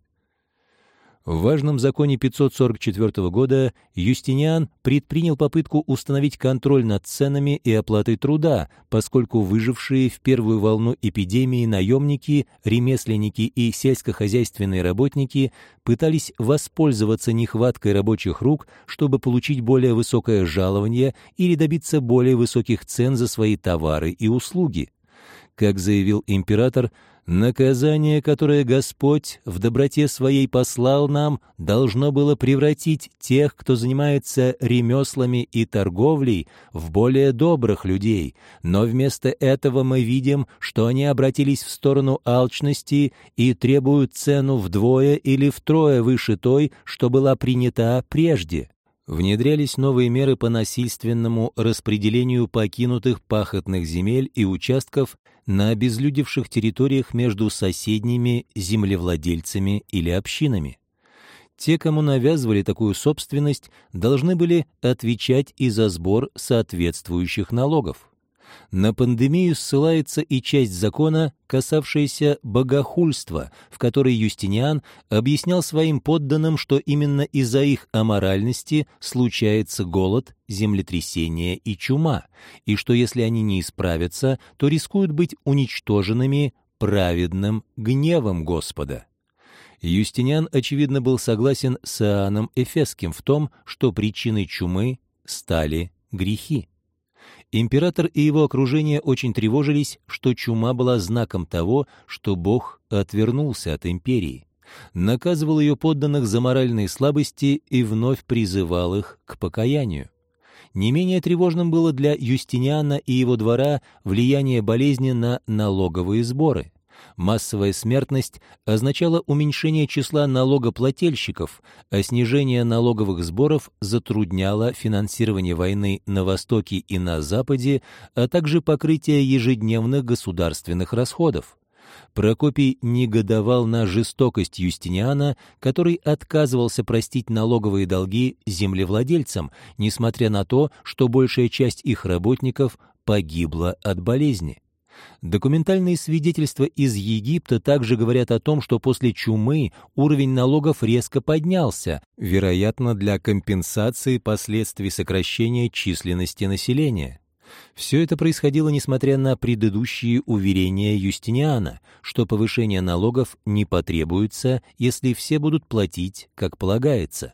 Speaker 1: В важном законе пятьсот сорок четвёртого года Юстиниан предпринял попытку установить контроль над ценами и оплатой труда, поскольку выжившие в первую волну эпидемии наемники, ремесленники и сельскохозяйственные работники пытались воспользоваться нехваткой рабочих рук, чтобы получить более высокое жалование или добиться более высоких цен за свои товары и услуги. Как заявил император, наказание, которое Господь в доброте Своей послал нам, должно было превратить тех, кто занимается ремеслами и торговлей, в более добрых людей, но вместо этого мы видим, что они обратились в сторону алчности и требуют цену вдвое или втрое выше той, что была принята прежде. Внедрялись новые меры по насильственному распределению покинутых пахотных земель и участков на обезлюдевших территориях между соседними землевладельцами или общинами. Те, кому навязывали такую собственность, должны были отвечать и за сбор соответствующих налогов. На пандемию ссылается и часть закона, касавшаяся богохульства, в которой Юстиниан объяснял своим подданным, что именно из-за их аморальности случается голод, землетрясение и чума, и что если они не исправятся, то рискуют быть уничтоженными праведным гневом Господа. Юстиниан, очевидно, был согласен с Иоанном Эфесским в том, что причиной чумы стали грехи. Император и его окружение очень тревожились, что чума была знаком того, что Бог отвернулся от империи, наказывал ее подданных за моральные слабости и вновь призывал их к покаянию. Не менее тревожным было для Юстиниана и его двора влияние болезни на налоговые сборы. Массовая смертность означала уменьшение числа налогоплательщиков, а снижение налоговых сборов затрудняло финансирование войны на Востоке и на Западе, а также покрытие ежедневных государственных расходов. Прокопий негодовал на жестокость Юстиниана, который отказывался простить налоговые долги землевладельцам, несмотря на то, что большая часть их работников погибла от болезни. Документальные свидетельства из Египта также говорят о том, что после чумы уровень налогов резко поднялся, вероятно, для компенсации последствий сокращения численности населения. Все это происходило несмотря на предыдущие уверения Юстиниана, что повышение налогов не потребуется, если все будут платить, как полагается.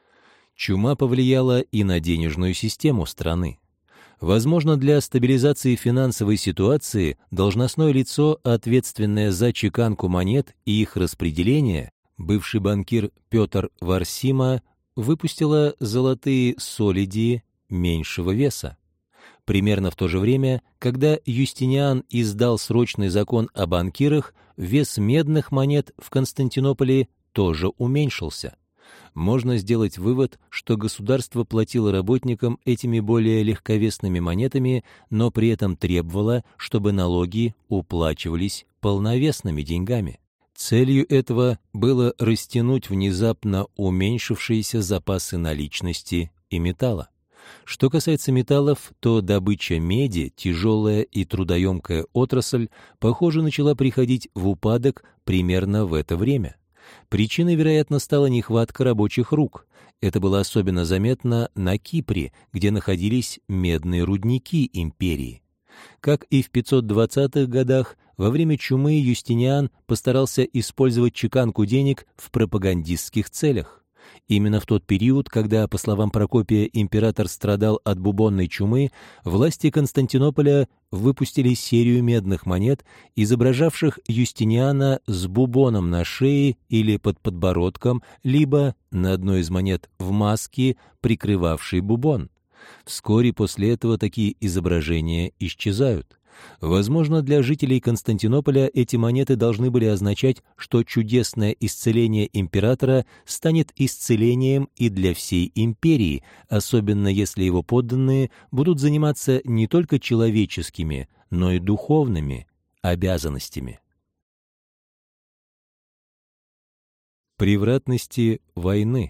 Speaker 1: Чума повлияла и на денежную систему страны. Возможно, для стабилизации финансовой ситуации должностное лицо, ответственное за чеканку монет и их распределение, бывший банкир Петр Варсима, выпустила золотые солидии меньшего веса. Примерно в то же время, когда Юстиниан издал срочный закон о банкирах, вес медных монет в Константинополе тоже уменьшился. Можно сделать вывод, что государство платило работникам этими более легковесными монетами, но при этом требовало, чтобы налоги уплачивались полновесными деньгами. Целью этого было растянуть внезапно уменьшившиеся запасы наличности и металла. Что касается металлов, то добыча меди, тяжелая и трудоемкая отрасль, похоже, начала приходить в упадок примерно в это время. Причиной, вероятно, стала нехватка рабочих рук. Это было особенно заметно на Кипре, где находились медные рудники империи. Как и в пятьсот двадцатых годах, во время чумы Юстиниан постарался использовать чеканку денег в пропагандистских целях. Именно в тот период, когда, по словам Прокопия, император страдал от бубонной чумы, власти Константинополя выпустили серию медных монет, изображавших Юстиниана с бубоном на шее или под подбородком, либо на одной из монет в маске, прикрывавшей бубон. Вскоре после этого такие изображения исчезают. Возможно, для жителей Константинополя эти монеты должны были означать, что чудесное исцеление императора станет исцелением и для всей империи, особенно если его подданные будут заниматься не только человеческими, но и духовными обязанностями. Превратности войны.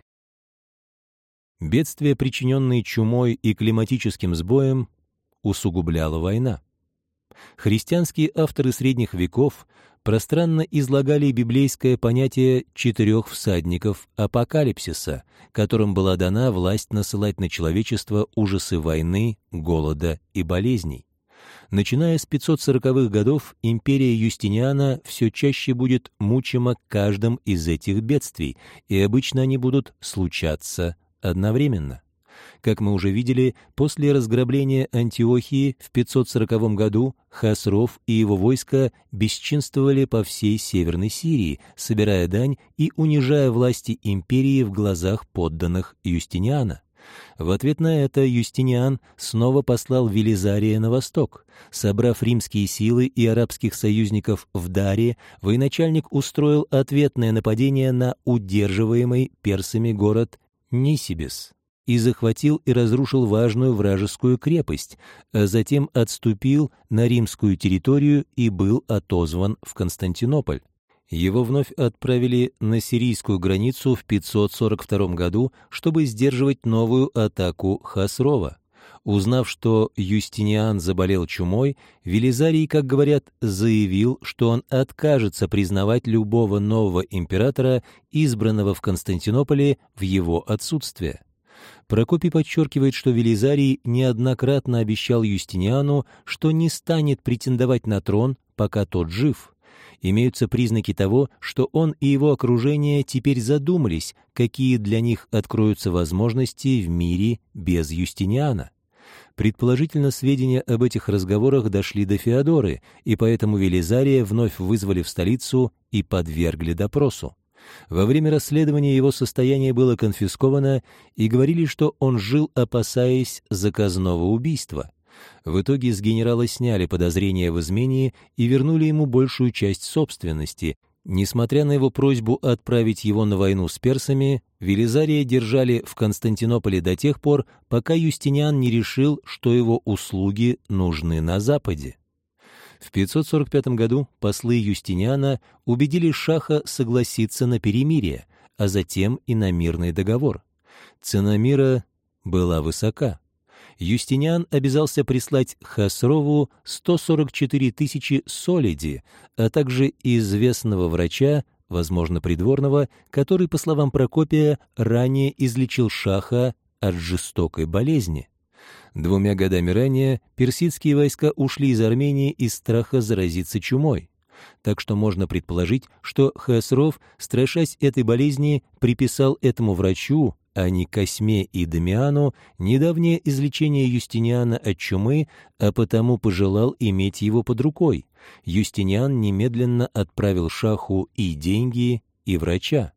Speaker 1: Бедствия, причиненные чумой и климатическим сбоем, усугубляла война. Христианские авторы средних веков пространно излагали библейское понятие четырех всадников апокалипсиса, которым была дана власть насылать на человечество ужасы войны, голода и болезней. Начиная с пятьсот сороковых годов, империя Юстиниана все чаще будет мучима каждым из этих бедствий, и обычно они будут случаться одновременно. Как мы уже видели, после разграбления Антиохии в пятьсот сороковом году Хасров и его войско бесчинствовали по всей Северной Сирии, собирая дань и унижая власти империи в глазах подданных Юстиниана. В ответ на это Юстиниан снова послал Велизария на восток. Собрав римские силы и арабских союзников в Даре, военачальник устроил ответное нападение на удерживаемый персами город Нисибис и захватил и разрушил важную вражескую крепость, а затем отступил на римскую территорию и был отозван в Константинополь. Его вновь отправили на сирийскую границу в пятьсот сорок втором году, чтобы сдерживать новую атаку Хасрова. Узнав, что Юстиниан заболел чумой, Велизарий, как говорят, заявил, что он откажется признавать любого нового императора, избранного в Константинополе, в его отсутствие. Прокопий подчеркивает, что Велизарий неоднократно обещал Юстиниану, что не станет претендовать на трон, пока тот жив. Имеются признаки того, что он и его окружение теперь задумались, какие для них откроются возможности в мире без Юстиниана. Предположительно, сведения об этих разговорах дошли до Феодоры, и поэтому Велизария вновь вызвали в столицу и подвергли допросу. Во время расследования его состояние было конфисковано, и говорили, что он жил, опасаясь заказного убийства. В итоге с генерала сняли подозрения в измене и вернули ему большую часть собственности. Несмотря на его просьбу отправить его на войну с персами, Велизария держали в Константинополе до тех пор, пока Юстиниан не решил, что его услуги нужны на Западе. В пятьсот сорок пятом году послы Юстиниана убедили шаха согласиться на перемирие, а затем и на мирный договор. Цена мира была высока. Юстиниан обязался прислать Хасрову сто сорок четыре тысячи солиди, а также известного врача, возможно, придворного, который, по словам Прокопия, ранее излечил шаха от жестокой болезни. Двумя годами ранее персидские войска ушли из Армении из страха заразиться чумой. Так что можно предположить, что Хасров, страшась этой болезни, приписал этому врачу, а не Косьме и Дамиану, недавнее излечение Юстиниана от чумы, а потому пожелал иметь его под рукой. Юстиниан немедленно отправил шаху и деньги, и врача.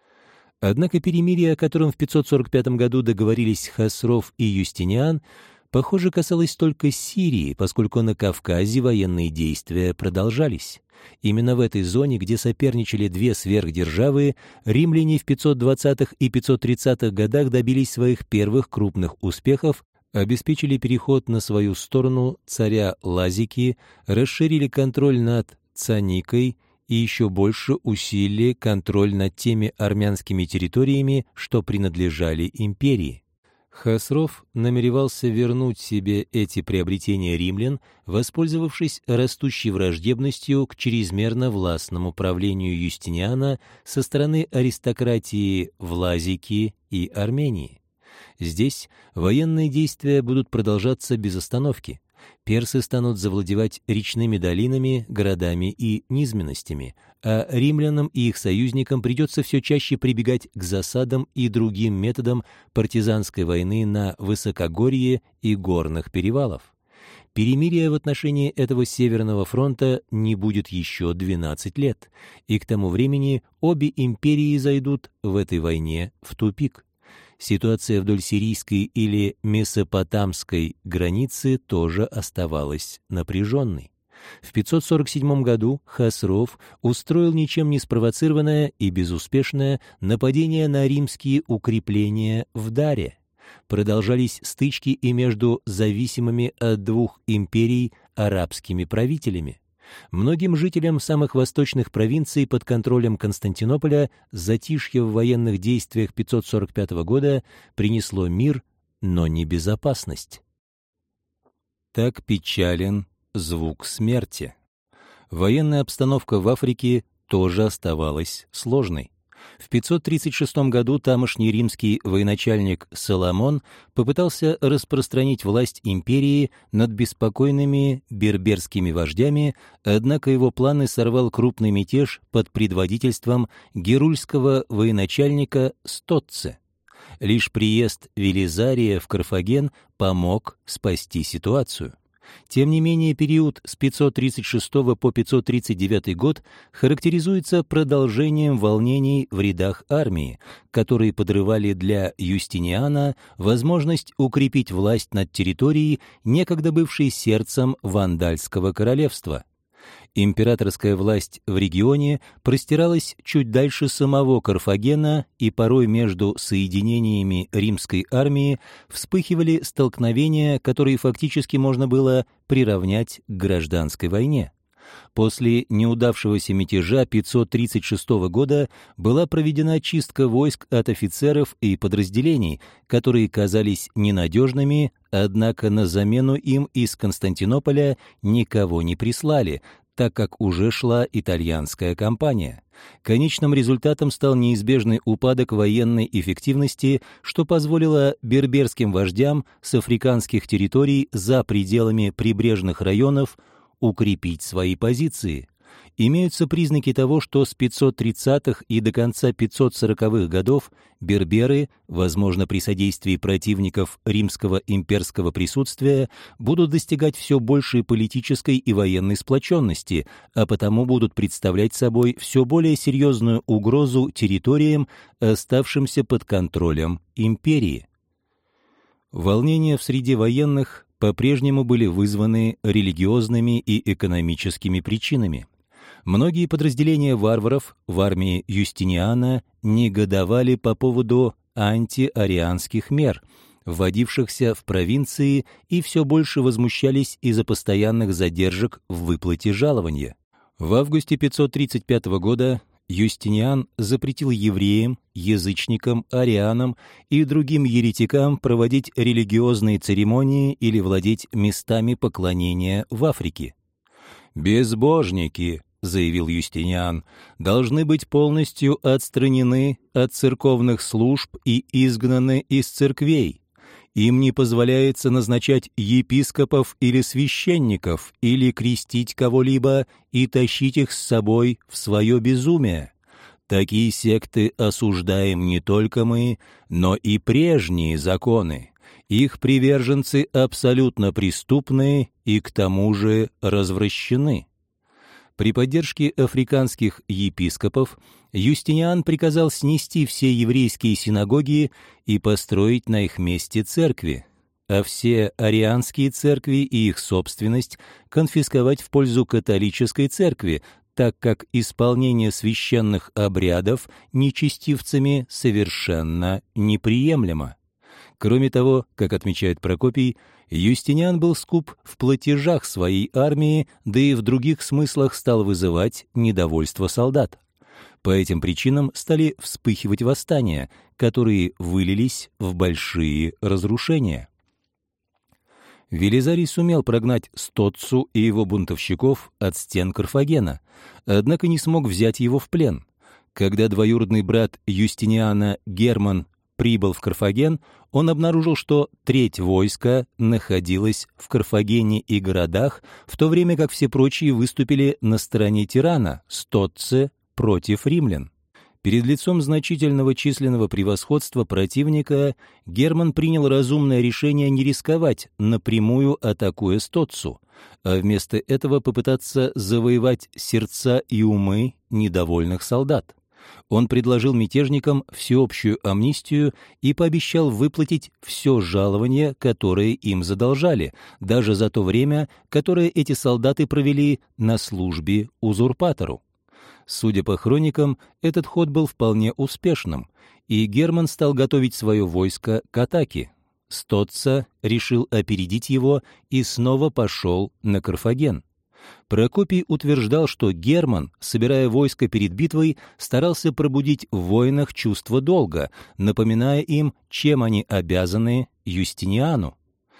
Speaker 1: Однако перемирие, о котором в пятьсот сорок пятом году договорились Хасров и Юстиниан, похоже, касалось только Сирии, поскольку на Кавказе военные действия продолжались. Именно в этой зоне, где соперничали две сверхдержавы, римляне в пятьсот двадцатых и пятьсот тридцатых годах добились своих первых крупных успехов, обеспечили переход на свою сторону царя Лазики, расширили контроль над Цаникой и еще больше усилили контроль над теми армянскими территориями, что принадлежали империи. Хасров намеревался вернуть себе эти приобретения римлян, воспользовавшись растущей враждебностью к чрезмерно властному правлению Юстиниана со стороны аристократии в Лазикии и Армении. Здесь военные действия будут продолжаться без остановки. Персы станут завладевать речными долинами, городами и низменностями, а римлянам и их союзникам придется все чаще прибегать к засадам и другим методам партизанской войны на высокогорье и горных перевалов. Перемирия в отношении этого Северного фронта не будет еще двенадцать лет, и к тому времени обе империи зайдут в этой войне в тупик. Ситуация вдоль сирийской или месопотамской границы тоже оставалась напряженной. В пятьсот сорок седьмом году Хасров устроил ничем не спровоцированное и безуспешное нападение на римские укрепления в Даре. Продолжались стычки и между зависимыми от двух империй арабскими правителями. Многим жителям самых восточных провинций под контролем Константинополя затишье в военных действиях пятьсот сорок пятого года принесло мир, но не безопасность. Так печален звук смерти. Военная обстановка в Африке тоже оставалась сложной. В пятьсот тридцать шестом году тамошний римский военачальник Соломон попытался распространить власть империи над беспокойными берберскими вождями, однако его планы сорвал крупный мятеж под предводительством герульского военачальника Стотце. Лишь приезд Велизария в Карфаген помог спасти ситуацию. Тем не менее, период с пятьсот тридцать шестого по пятьсот тридцать девятый год характеризуется продолжением волнений в рядах армии, которые подрывали для Юстиниана возможность укрепить власть над территорией, некогда бывшей сердцем Вандальского королевства. Императорская власть в регионе простиралась чуть дальше самого Карфагена, и порой между соединениями римской армии вспыхивали столкновения, которые фактически можно было приравнять к гражданской войне. После неудавшегося мятежа пятьсот тридцать шестого года была проведена чистка войск от офицеров и подразделений, которые казались ненадежными, однако на замену им из Константинополя никого не прислали, так как уже шла итальянская кампания. Конечным результатом стал неизбежный упадок военной эффективности, что позволило берберским вождям с африканских территорий за пределами прибрежных районов укрепить свои позиции. Имеются признаки того, что с пятьсот тридцатых и до конца пятьсот сороковых годов берберы, возможно, при содействии противников римского имперского присутствия, будут достигать все большей политической и военной сплоченности, а потому будут представлять собой все более серьезную угрозу территориям, оставшимся под контролем империи. Волнения в среде военных по-прежнему были вызваны религиозными и экономическими причинами. Многие подразделения варваров в армии Юстиниана негодовали по поводу антиарианских мер, вводившихся в провинции, и все больше возмущались из-за постоянных задержек в выплате жалования. В августе пятьсот тридцать пятого года Юстиниан запретил евреям, язычникам, арианам и другим еретикам проводить религиозные церемонии или владеть местами поклонения в Африке. «Безбожники», — заявил Юстиниан, — «должны быть полностью отстранены от церковных служб и изгнаны из церквей. Им не позволяется назначать епископов или священников, или крестить кого-либо и тащить их с собой в свое безумие. Такие секты осуждаем не только мы, но и прежние законы. Их приверженцы абсолютно преступны и к тому же развращены». При поддержке африканских епископов Юстиниан приказал снести все еврейские синагоги и построить на их месте церкви. а все арианские церкви и их собственность конфисковать в пользу католической церкви, так как исполнение священных обрядов нечестивцами совершенно неприемлемо. Кроме того, как отмечает Прокопий, Юстиниан был скуп в платежах своей армии, да и в других смыслах стал вызывать недовольство солдат. По этим причинам стали вспыхивать восстания, которые вылились в большие разрушения. Велизарий сумел прогнать Стоццу и его бунтовщиков от стен Карфагена, однако не смог взять его в плен. Когда двоюродный брат Юстиниана Герман прибыл в Карфаген, он обнаружил, что треть войска находилась в Карфагене и городах, в то время как все прочие выступили на стороне тирана, Стоццы, против римлян. Перед лицом значительного численного превосходства противника Герман принял разумное решение не рисковать, напрямую атакуя Стоццу, а вместо этого попытаться завоевать сердца и умы недовольных солдат. Он предложил мятежникам всеобщую амнистию и пообещал выплатить все жалование, которое им задолжали, даже за то время, которое эти солдаты провели на службе узурпатору. Судя по хроникам, этот ход был вполне успешным, и Герман стал готовить свое войско к атаке. Стоцца решил опередить его и снова пошел на Карфаген. Прокопий утверждал, что Герман, собирая войско перед битвой, старался пробудить в воинах чувство долга, напоминая им, чем они обязаны Юстиниану.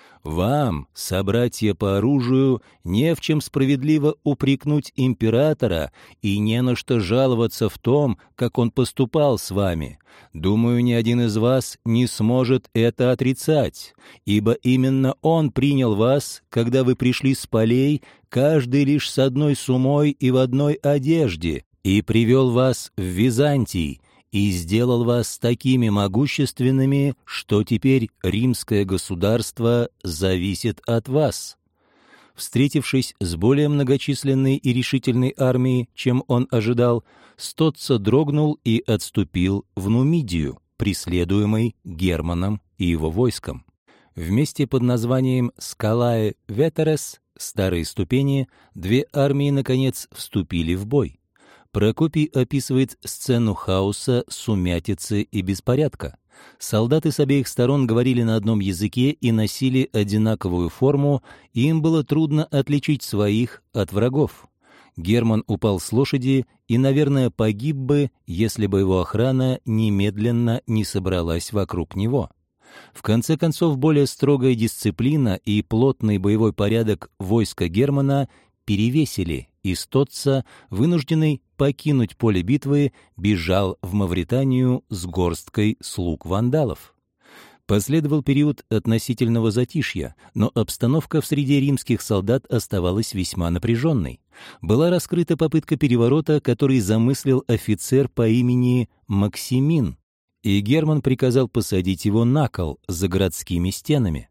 Speaker 1: «Вам, собратья по оружию, не в чем справедливо упрекнуть императора и не на что жаловаться в том, как он поступал с вами. Думаю, ни один из вас не сможет это отрицать, ибо именно он принял вас, когда вы пришли с полей, каждый лишь с одной сумой и в одной одежде, и привел вас в Византий, и сделал вас такими могущественными, что теперь римское государство зависит от вас». Встретившись с более многочисленной и решительной армией, чем он ожидал, Стоцца дрогнул и отступил в Нумидию, преследуемый Германом и его войском. В месте под названием Скалаe Ветерес, старые ступени, две армии, наконец, вступили в бой. Прокопий описывает сцену хаоса, сумятицы и беспорядка. Солдаты с обеих сторон говорили на одном языке и носили одинаковую форму, и им было трудно отличить своих от врагов. Герман упал с лошади и, наверное, погиб бы, если бы его охрана немедленно не собралась вокруг него. В конце концов, более строгая дисциплина и плотный боевой порядок войска Германа перевесили, и Стоцца, вынужденный покинуть поле битвы, бежал в Мавританию с горсткой слуг вандалов. Последовал период относительного затишья, но обстановка в среде римских солдат оставалась весьма напряженной. Была раскрыта попытка переворота, который замыслил офицер по имени Максимин, и Герман приказал посадить его на кол за городскими стенами.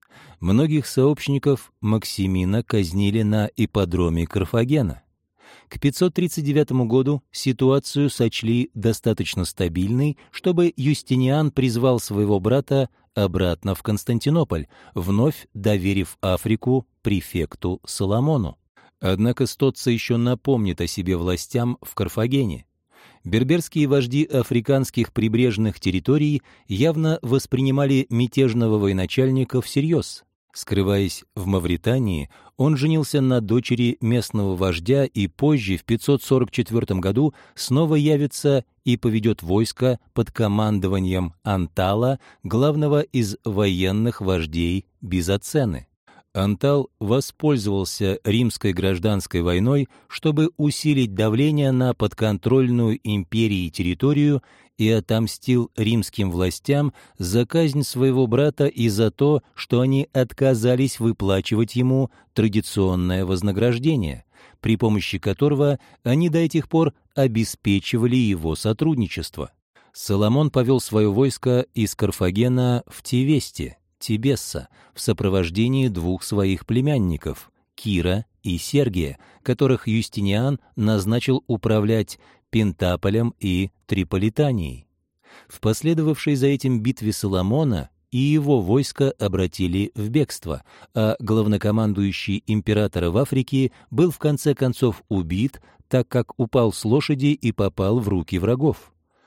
Speaker 1: Многих сообщников Максимина казнили на ипподроме Карфагена. К пятьсот тридцать девятому году ситуацию сочли достаточно стабильной, чтобы Юстиниан призвал своего брата обратно в Константинополь, вновь доверив Африку префекту Соломону. Однако Стоцца еще напомнит о себе властям в Карфагене. Берберские вожди африканских прибрежных территорий явно воспринимали мятежного военачальника всерьез. Скрываясь в Мавритании, он женился на дочери местного вождя и позже, в пятьсот сорок четвёртом году, снова явится и поведет войско под командованием Антала, главного из военных вождей Бизацены. Антал воспользовался римской гражданской войной, чтобы усилить давление на подконтрольную империи территорию и отомстил римским властям за казнь своего брата и за то, что они отказались выплачивать ему традиционное вознаграждение, при помощи которого они до этих пор обеспечивали его сотрудничество. Соломон повел свое войско из Карфагена в Тевесте, Тебесса, в сопровождении двух своих племянников, Кира и Сергия, которых Юстиниан назначил управлять Пентаполем и Триполитанией. В последовавшей за этим битве Соломона и его войско обратили в бегство, а главнокомандующий императора в Африке был в конце концов убит, так как упал с лошади и попал в руки врагов.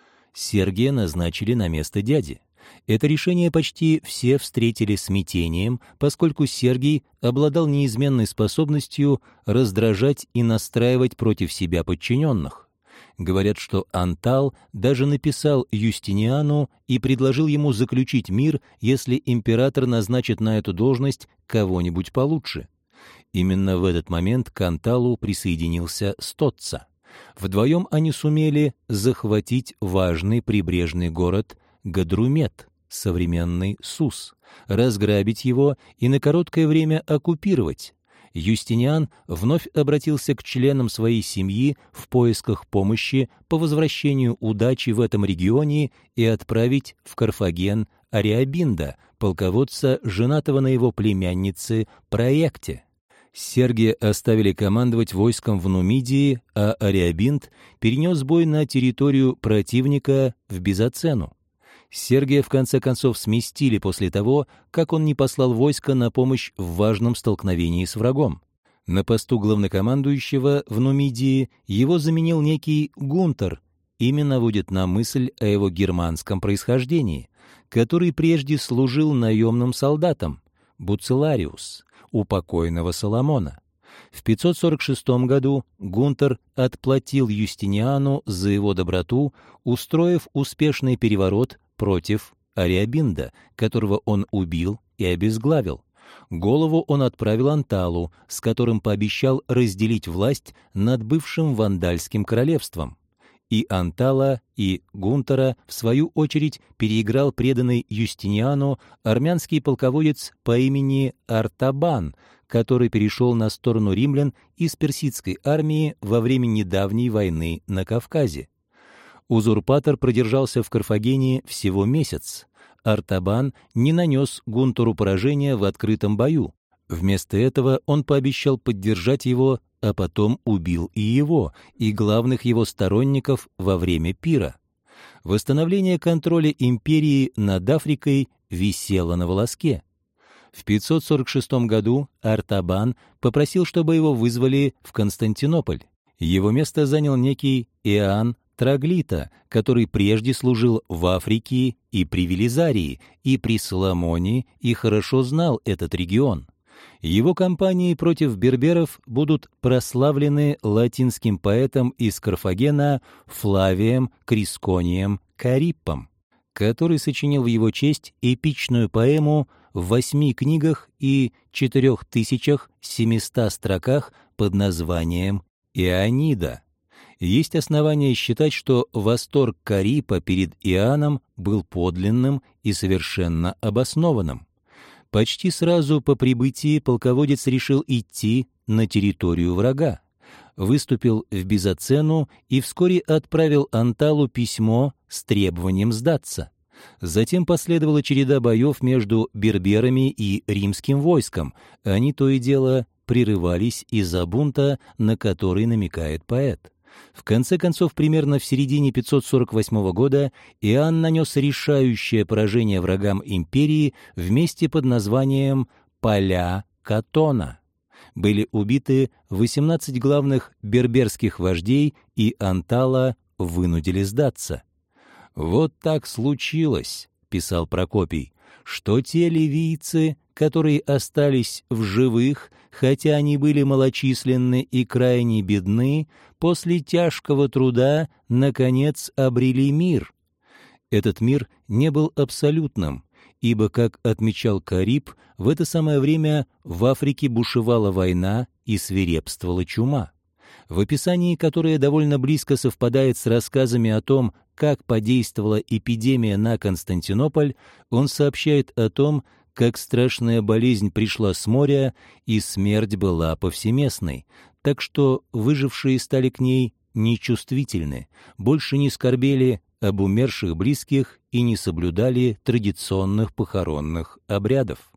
Speaker 1: Сергия назначили на место дяди. Это решение почти все встретили смятением, поскольку Сергий обладал неизменной способностью раздражать и настраивать против себя подчиненных. Говорят, что Антал даже написал Юстиниану и предложил ему заключить мир, если император назначит на эту должность кого-нибудь получше. Именно в этот момент к Анталу присоединился Стотца. Вдвоем они сумели захватить важный прибрежный город Гадрумет, современный Сус, разграбить его и на короткое время оккупировать. Юстиниан вновь обратился к членам своей семьи в поисках помощи по возвращению удачи в этом регионе и отправить в Карфаген Ариабинда, полководца, женатого на его племяннице Проекте. Сергия оставили командовать войском в Нумидии, а Ариабинд перенес бой на территорию противника в Безацену. Сергия в конце концов сместили после того, как он не послал войско на помощь в важном столкновении с врагом. На посту главнокомандующего в Нумидии его заменил некий Гунтер, имя наводит на мысль о его германском происхождении, который прежде служил наемным солдатом, Буцелариус, у покойного Соломона. В пятьсот сорок шестом году Гунтер отплатил Юстиниану за его доброту, устроив успешный переворот против Ариабинда, которого он убил и обезглавил. Голову он отправил Анталу, с которым пообещал разделить власть над бывшим вандальским королевством. И Антала, и Гунтера, в свою очередь, переиграл преданный Юстиниану армянский полководец по имени Артабан, который перешел на сторону римлян из персидской армии во время недавней войны на Кавказе. Узурпатор продержался в Карфагене всего месяц. Артабан не нанес Гунтеру поражения в открытом бою. Вместо этого он пообещал поддержать его, а потом убил и его, и главных его сторонников во время пира. Восстановление контроля империи над Африкой висело на волоске. В пятьсот сорок шестом году Артабан попросил, чтобы его вызвали в Константинополь. Его место занял некий Иоанн Траглита, который прежде служил в Африке и при Велизарии, и при Соломоне, и хорошо знал этот регион. Его кампании против берберов будут прославлены латинским поэтом из Карфагена Флавием Крисконием Кариппом, который сочинил в его честь эпичную поэму в восьми книгах и четырех тысячах семистах строках под названием «Ионида». Есть основания считать, что восторг Кариппа перед Иоанном был подлинным и совершенно обоснованным. Почти сразу по прибытии полководец решил идти на территорию врага, выступил в Безацену и вскоре отправил Анталу письмо с требованием сдаться. Затем последовала череда боев между берберами и римским войском. Они то и дело прерывались из-за бунта, на который намекает поэт. В конце концов, примерно в середине пятьсот сорок восьмого года Иоанн нанес решающее поражение врагам империи в месте под названием «Поля Катона». Были убиты восемнадцать главных берберских вождей, и Антала вынудили сдаться. «Вот так случилось», — писал Прокопий, «что те ливийцы, которые остались в живых, хотя они были малочисленны и крайне бедны, после тяжкого труда, наконец, обрели мир». Этот мир не был абсолютным, ибо, как отмечал Карипп, в это самое время в Африке бушевала война и свирепствовала чума. В описании, которое довольно близко совпадает с рассказами о том, как подействовала эпидемия на Константинополь, он сообщает о том, как страшная болезнь пришла с моря, и смерть была повсеместной, так что выжившие стали к ней нечувствительны, больше не скорбели об умерших близких и не соблюдали традиционных похоронных обрядов.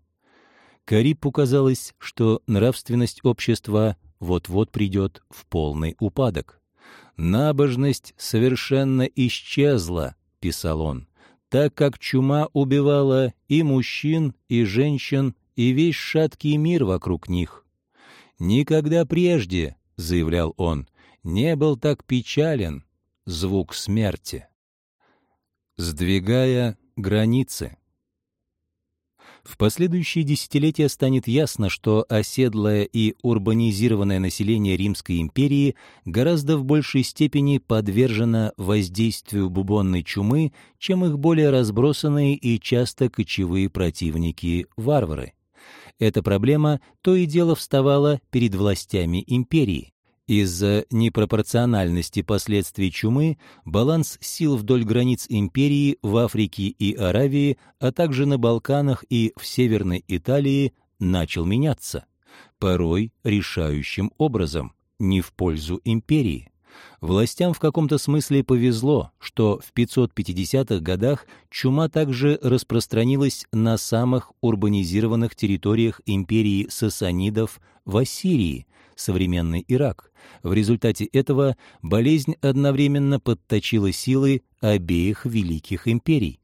Speaker 1: Кариппу казалось, что нравственность общества вот-вот придет в полный упадок. «Набожность совершенно исчезла», — писал он. так как чума убивала и мужчин, и женщин, и весь шаткий мир вокруг них. «Никогда прежде, — заявлял он, — не был так печален звук смерти». Сдвигая границы. В последующие десятилетия станет ясно, что оседлое и урбанизированное население Римской империи гораздо в большей степени подвержено воздействию бубонной чумы, чем их более разбросанные и часто кочевые противники-варвары. Эта проблема то и дело вставала перед властями империи. Из-за непропорциональности последствий чумы баланс сил вдоль границ империи в Африке и Аравии, а также на Балканах и в Северной Италии начал меняться, порой решающим образом, не в пользу империи. Властям в каком-то смысле повезло, что в пятьсот пятидесятых годах чума также распространилась на самых урбанизированных территориях империи сасанидов в Ассирии, современный Ирак. В результате этого болезнь одновременно подточила силы обеих великих империй.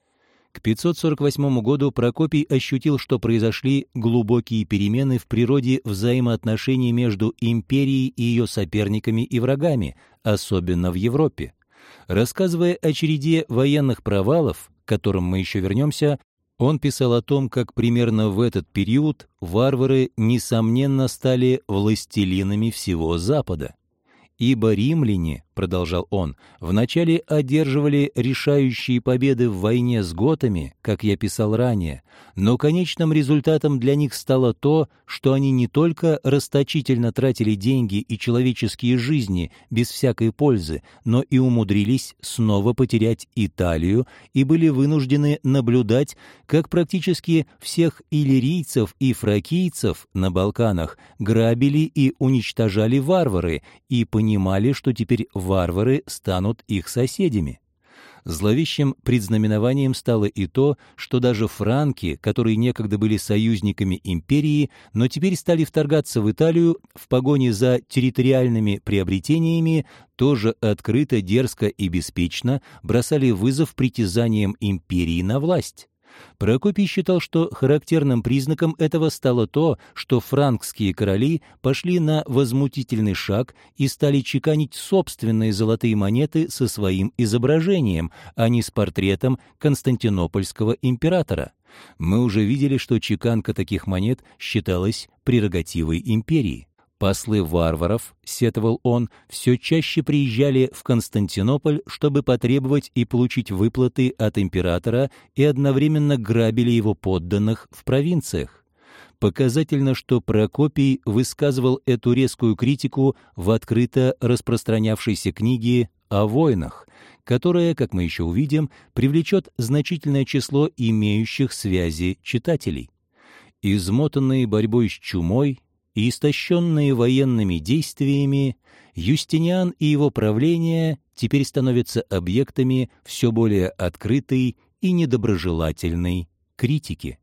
Speaker 1: К пятьсот сорок восьмому году Прокопий ощутил, что произошли глубокие перемены в природе взаимоотношений между империей и ее соперниками и врагами, особенно в Европе. Рассказывая о череде военных провалов, к которым мы еще вернемся, он писал о том, как примерно в этот период варвары, несомненно, стали властелинами всего Запада. «Ибо римляне, — продолжал он, — вначале одерживали решающие победы в войне с готами, как я писал ранее, но конечным результатом для них стало то, что они не только расточительно тратили деньги и человеческие жизни без всякой пользы, но и умудрились снова потерять Италию и были вынуждены наблюдать, как практически всех иллирийцев и фракийцев на Балканах грабили и уничтожали варвары, и понимали, что теперь варвары станут их соседями. Зловещим предзнаменованием стало и то, что даже франки, которые некогда были союзниками империи, но теперь стали вторгаться в Италию в погоне за территориальными приобретениями, тоже открыто, дерзко и беспечно бросали вызов притязаниям империи на власть. Прокопий считал, что характерным признаком этого стало то, что франкские короли пошли на возмутительный шаг и стали чеканить собственные золотые монеты со своим изображением, а не с портретом константинопольского императора. Мы уже видели, что чеканка таких монет считалась прерогативой империи. Послы варваров, сетовал он, все чаще приезжали в Константинополь, чтобы потребовать и получить выплаты от императора, и одновременно грабили его подданных в провинциях. Показательно, что Прокопий высказывал эту резкую критику в открыто распространявшейся книге о войнах, которая, как мы еще увидим, привлечет значительное число имеющих связи читателей. Измотанные борьбой с чумой и истощенные военными действиями, Юстиниан и его правление теперь становятся объектами все более открытой и недоброжелательной критики.